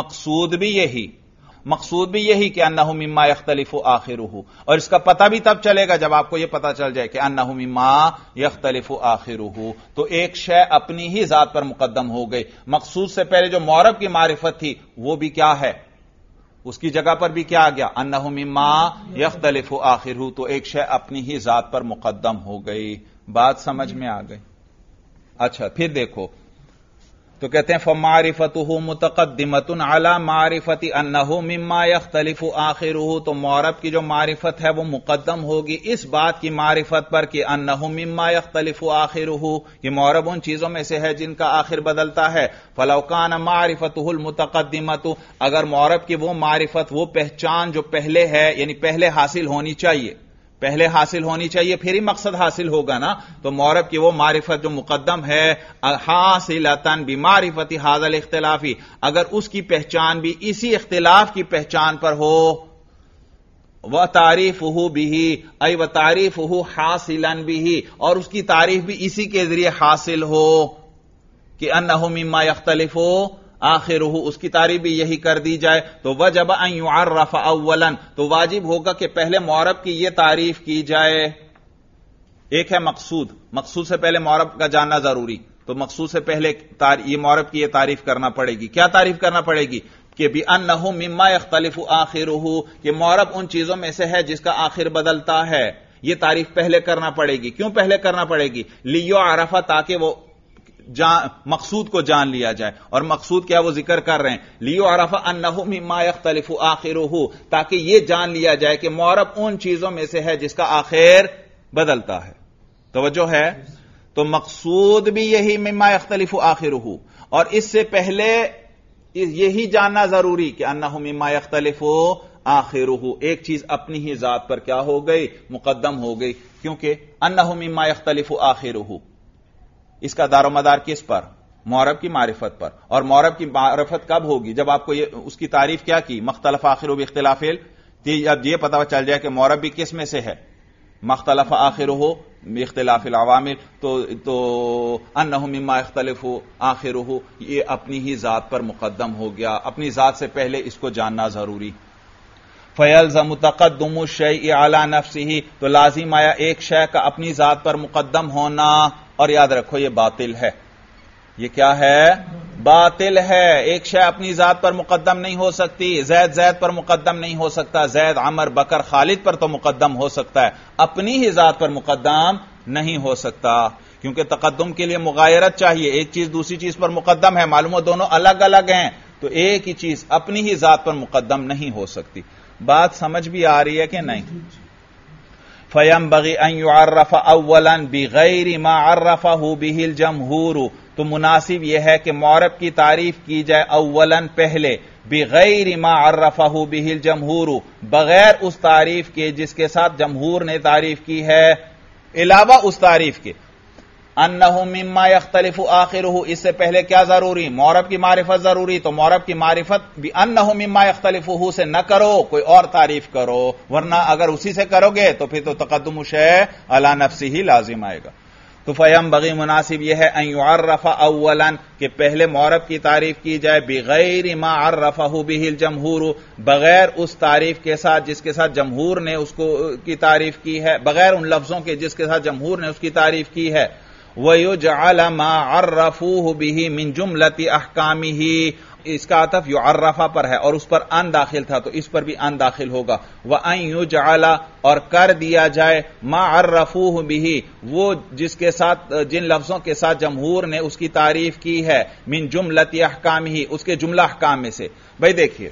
Speaker 1: مقصود بھی یہی کہ انہ مما یختلف آخرہ. اور اس کا پتہ بھی تب چلے گا جب آپ کو یہ پتہ چل جائے کہ انہ مما یختلف آخرہ. تو ایک شے اپنی ہی ذات پر مقدم ہو گئی. مقصود سے پہلے جو معرب کی معرفت تھی وہ بھی کیا ہے؟ اس کی جگہ پر بھی کیا آ گیا؟ انہ مما یختلف آخرہ. تو ایک شے اپنی ہی ذات پر مقدم ہو گئی. بات سمجھ میں آ گئی؟ اچھا پھر دیکھو، تو کہتے ہیں فمعرفتہ متقدمۃ علی معرفت انہ مما یختلف آخرہ. تو معرب کی جو معرفت ہے وہ مقدم ہوگی اس بات کی معرفت پر کہ انہ مما یختلف آخرہ، کہ معرب ان چیزوں میں سے ہے جن کا آخر بدلتا ہے. فلو کان معرفتہ المتقدمۃ، اگر معرب کی وہ معرفت، وہ پہچان جو پہلے ہے، یعنی پہلے حاصل ہونی چاہیے، پھر ہی مقصد حاصل ہوگا نا. تو معرب کی وہ معرفت جو مقدم ہے حاصلتاً بمعرفت ھذا الاختلاف، اگر اس کی پہچان بھی اسی اختلاف کی پہچان پر ہو، وَتَعْرِيفُهُ بِهِ ای وَتَعْرِيفُهُ حَاصِلًا بِهِ، اور اس کی تعریف بھی اسی کے ذریعے حاصل ہو کہ انہ مما یختلف آخرہ، اس کی تعریف بھی یہی کر دی جائے. تو وجب ان یعرف اولا، تو واجب ہوگا کہ پہلے معرب کی یہ تعریف کی جائے. ایک ہے مقصود، مقصود سے پہلے معرب کا جاننا ضروری، تو مقصود سے پہلے یہ معرب کی یہ تعریف کرنا پڑے گی. کیا تعریف کرنا پڑے گی؟ کہ بِأَنَّهُ مِمَّا يَخْتَلِفُ آخِرُهُ، کہ معرب ان چیزوں میں سے ہے جس کا آخر بدلتا ہے. یہ تعریف پہلے کرنا پڑے گی. کیوں پہلے کرنا پڑے گی؟ لِيُعْرَفَ، تاکہ وہ مقصود کو جان لیا جائے. اور مقصود کیا وہ ذکر کر رہے ہیں، لِيُعْرَفَ أَنَّهُ مِمَّا يَخْتَلِفُ آخِرُهُ، تاکہ یہ جان لیا جائے کہ معرب ان چیزوں میں سے ہے جس کا آخر بدلتا ہے. توجہ ہے؟ تو مقصود بھی یہی مما یختلف آخرہ، اور اس سے پہلے یہی جاننا ضروری کہ انہ مما یختلف آخرہ، ایک چیز اپنی ہی ذات پر کیا ہو گئی؟ مقدم ہو گئی. کیونکہ انہ مما یختلف آخرہ، اس کا دار و مدار کس پر؟ معرب کی معرفت پر. اور معرب کی معرفت کب ہوگی؟ جب آپ کو اس کی تعریف کیا کی؟ مختلف آخرہ باختلاف اب یہ پتہ چل جائے کہ معرب بھی کس میں سے ہے؟ مختلف آخرہ باختلاف العوامل. تو انہ مما یختلف آخرہ، یہ اپنی ہی ذات پر مقدم ہو گیا، اپنی ذات سے پہلے اس کو جاننا ضروری. فَيَلْزَمُ تَقَدُّمُ الشَّيْءِ عَلَى نَفْسِهِ، تو لازم آیا ایک شے کا اپنی ذات پر مقدم ہونا. اور یاد رکھو یہ باطل ہے. یہ کیا ہے؟ باطل ہے. ایک شے اپنی ذات پر مقدم نہیں ہو سکتی. زید پر مقدم نہیں ہو سکتا، زید عمر بکر خالد پر تو مقدم ہو سکتا ہے، اپنی ہی ذات پر مقدم نہیں ہو سکتا. کیونکہ تقدم کے لیے مغایرت چاہیے. ایک چیز دوسری چیز پر مقدم ہے، معلوم ہو دونوں الگ الگ ہیں، تو ایک ہی چیز اپنی ہی ذات پر مقدم نہیں ہو سکتی. بات سمجھ بھی آ رہی ہے کہ نہیں؟ فَيَنبَغِي أَن يُعَرَّفَ أَوَّلًا بِغَيْرِ مَا عَرَّفَهُ بِهِ الْجَمْهُورُ، تو مناسب یہ ہے کہ معرب کی تعریف کی جائے اولاً پہلے، بغیر ما عرفہ بہ الجمہور، بغیر اس تعریف کے جس کے ساتھ جمہور نے تعریف کی ہے، علاوہ اس تعریف کے. انہ مما یختلف آخرہ، اس سے پہلے کیا ضروری؟ معرب کی معرفت ضروری. تو معرب کی معرفت بانہ مما یختلف سے نہ کرو، کوئی اور تعریف کرو، ورنہ اگر اسی سے کرو گے تو پھر تو تقدم الشیء علی نفسہ ہی لازم آئے گا. تو فینبغی، مناسب یہ ہے، ان یعرف اولا، کہ پہلے معرب کی تعریف کی جائے، بغیر ما عرفہ بہ الجمہور، بغیر اس تعریف کے ساتھ جس کے ساتھ جمہور نے اس کو کی تعریف کی ہے، بغیر ان لفظوں کے جس کے ساتھ جمہور نے اس کی تعریف کی ہے. وَيُجْعَلَ مَا عَرَّفُوهُ بِهِ مِن جُمْلَةِ أَحْكَامِهِ، اس کا عطف یعرفہ پر ہے اور اس پر ان داخل تھا تو اس پر بھی ان داخل ہوگا. وَأَن يُجْعَلَ، اور کر دیا جائے، مَا عَرَّفُوهُ بِهِ، وہ جس کے ساتھ جن لفظوں کے ساتھ جمہور نے اس کی تعریف کی ہے، مِن جُمْلَةِ أَحْكَامِهِ، اس کے جملہ احکام میں سے. بھئی دیکھیے،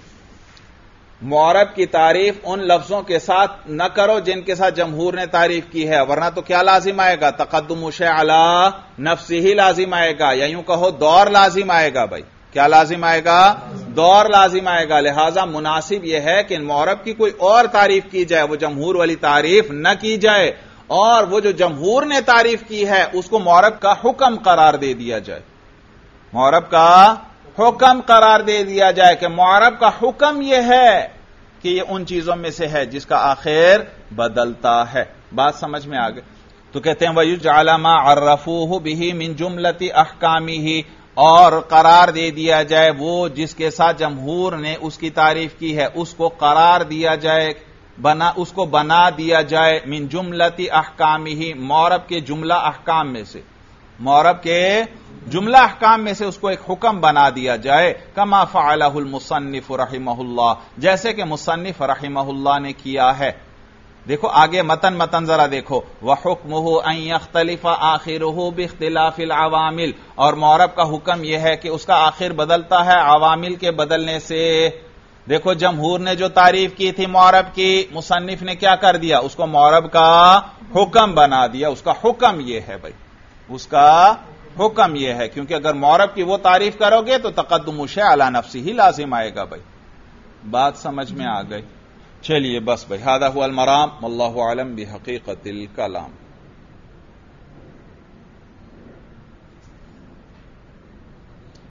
Speaker 1: معرب کی تعریف ان لفظوں کے ساتھ نہ کرو جن کے ساتھ جمہور نے تعریف کی ہے، ورنہ تو کیا لازم آئے گا؟ تقدم الشیء علی نفسہ ہی لازم آئے گا، یا یوں کہو دور لازم آئے گا. بھائی کیا لازم آئے گا؟ دور لازم آئے گا. لہذا مناسب یہ ہے کہ معرب کی کوئی اور تعریف کی جائے، وہ جمہور والی تعریف نہ کی جائے، اور وہ جو جمہور نے تعریف کی ہے اس کو معرب کا حکم قرار دے دیا جائے. معرب کا حکم قرار دے دیا جائے کہ معرب کا حکم یہ ہے کہ یہ ان چیزوں میں سے ہے جس کا آخر بدلتا ہے. بات سمجھ میں آ گئی؟ تو کہتے ہیں وَيُجْعَلَ مَا عَرَّفُوهُ بِهِ مِن جُمْلَةِ أَحْكَامِهِ، اور قرار دے دیا جائے وہ جس کے ساتھ جمہور نے اس کی تعریف کی ہے، اس کو قرار دیا جائے، اس کو بنا دیا جائے، من جملتی احکامہ، معرب کے جملہ احکام میں سے، معرب کے جملہ احکام میں سے اس کو ایک حکم بنا دیا جائے. کما فعلہ المصنف رحمہ اللہ، جیسے کہ مصنف رحمہ اللہ نے کیا ہے. دیکھو آگے متن ذرا دیکھو. وَحُکْمُهُ أَن يَخْتَلِفَ آخِرُهُ بِاخْتِلَافِ الْعَوَامِلِ، اور معرب کا حکم یہ ہے کہ اس کا آخر بدلتا ہے عوامل کے بدلنے سے. دیکھو جمہور نے جو تعریف کی تھی معرب کی، مصنف نے کیا کر دیا؟ اس کو معرب کا حکم بنا دیا. اس کا حکم یہ ہے بھائی، اس کا حکم یہ ہے، کیونکہ اگر معرب کی وہ تعریف کرو گے تو تقدم الشیء علی نفسہ ہی لازم آئے گا. بھائی بات سمجھ میں آ گئی؟ چلیے بس بھائی، ھذا ھو المرام، واللہ اعلم بحقیقت الکلام.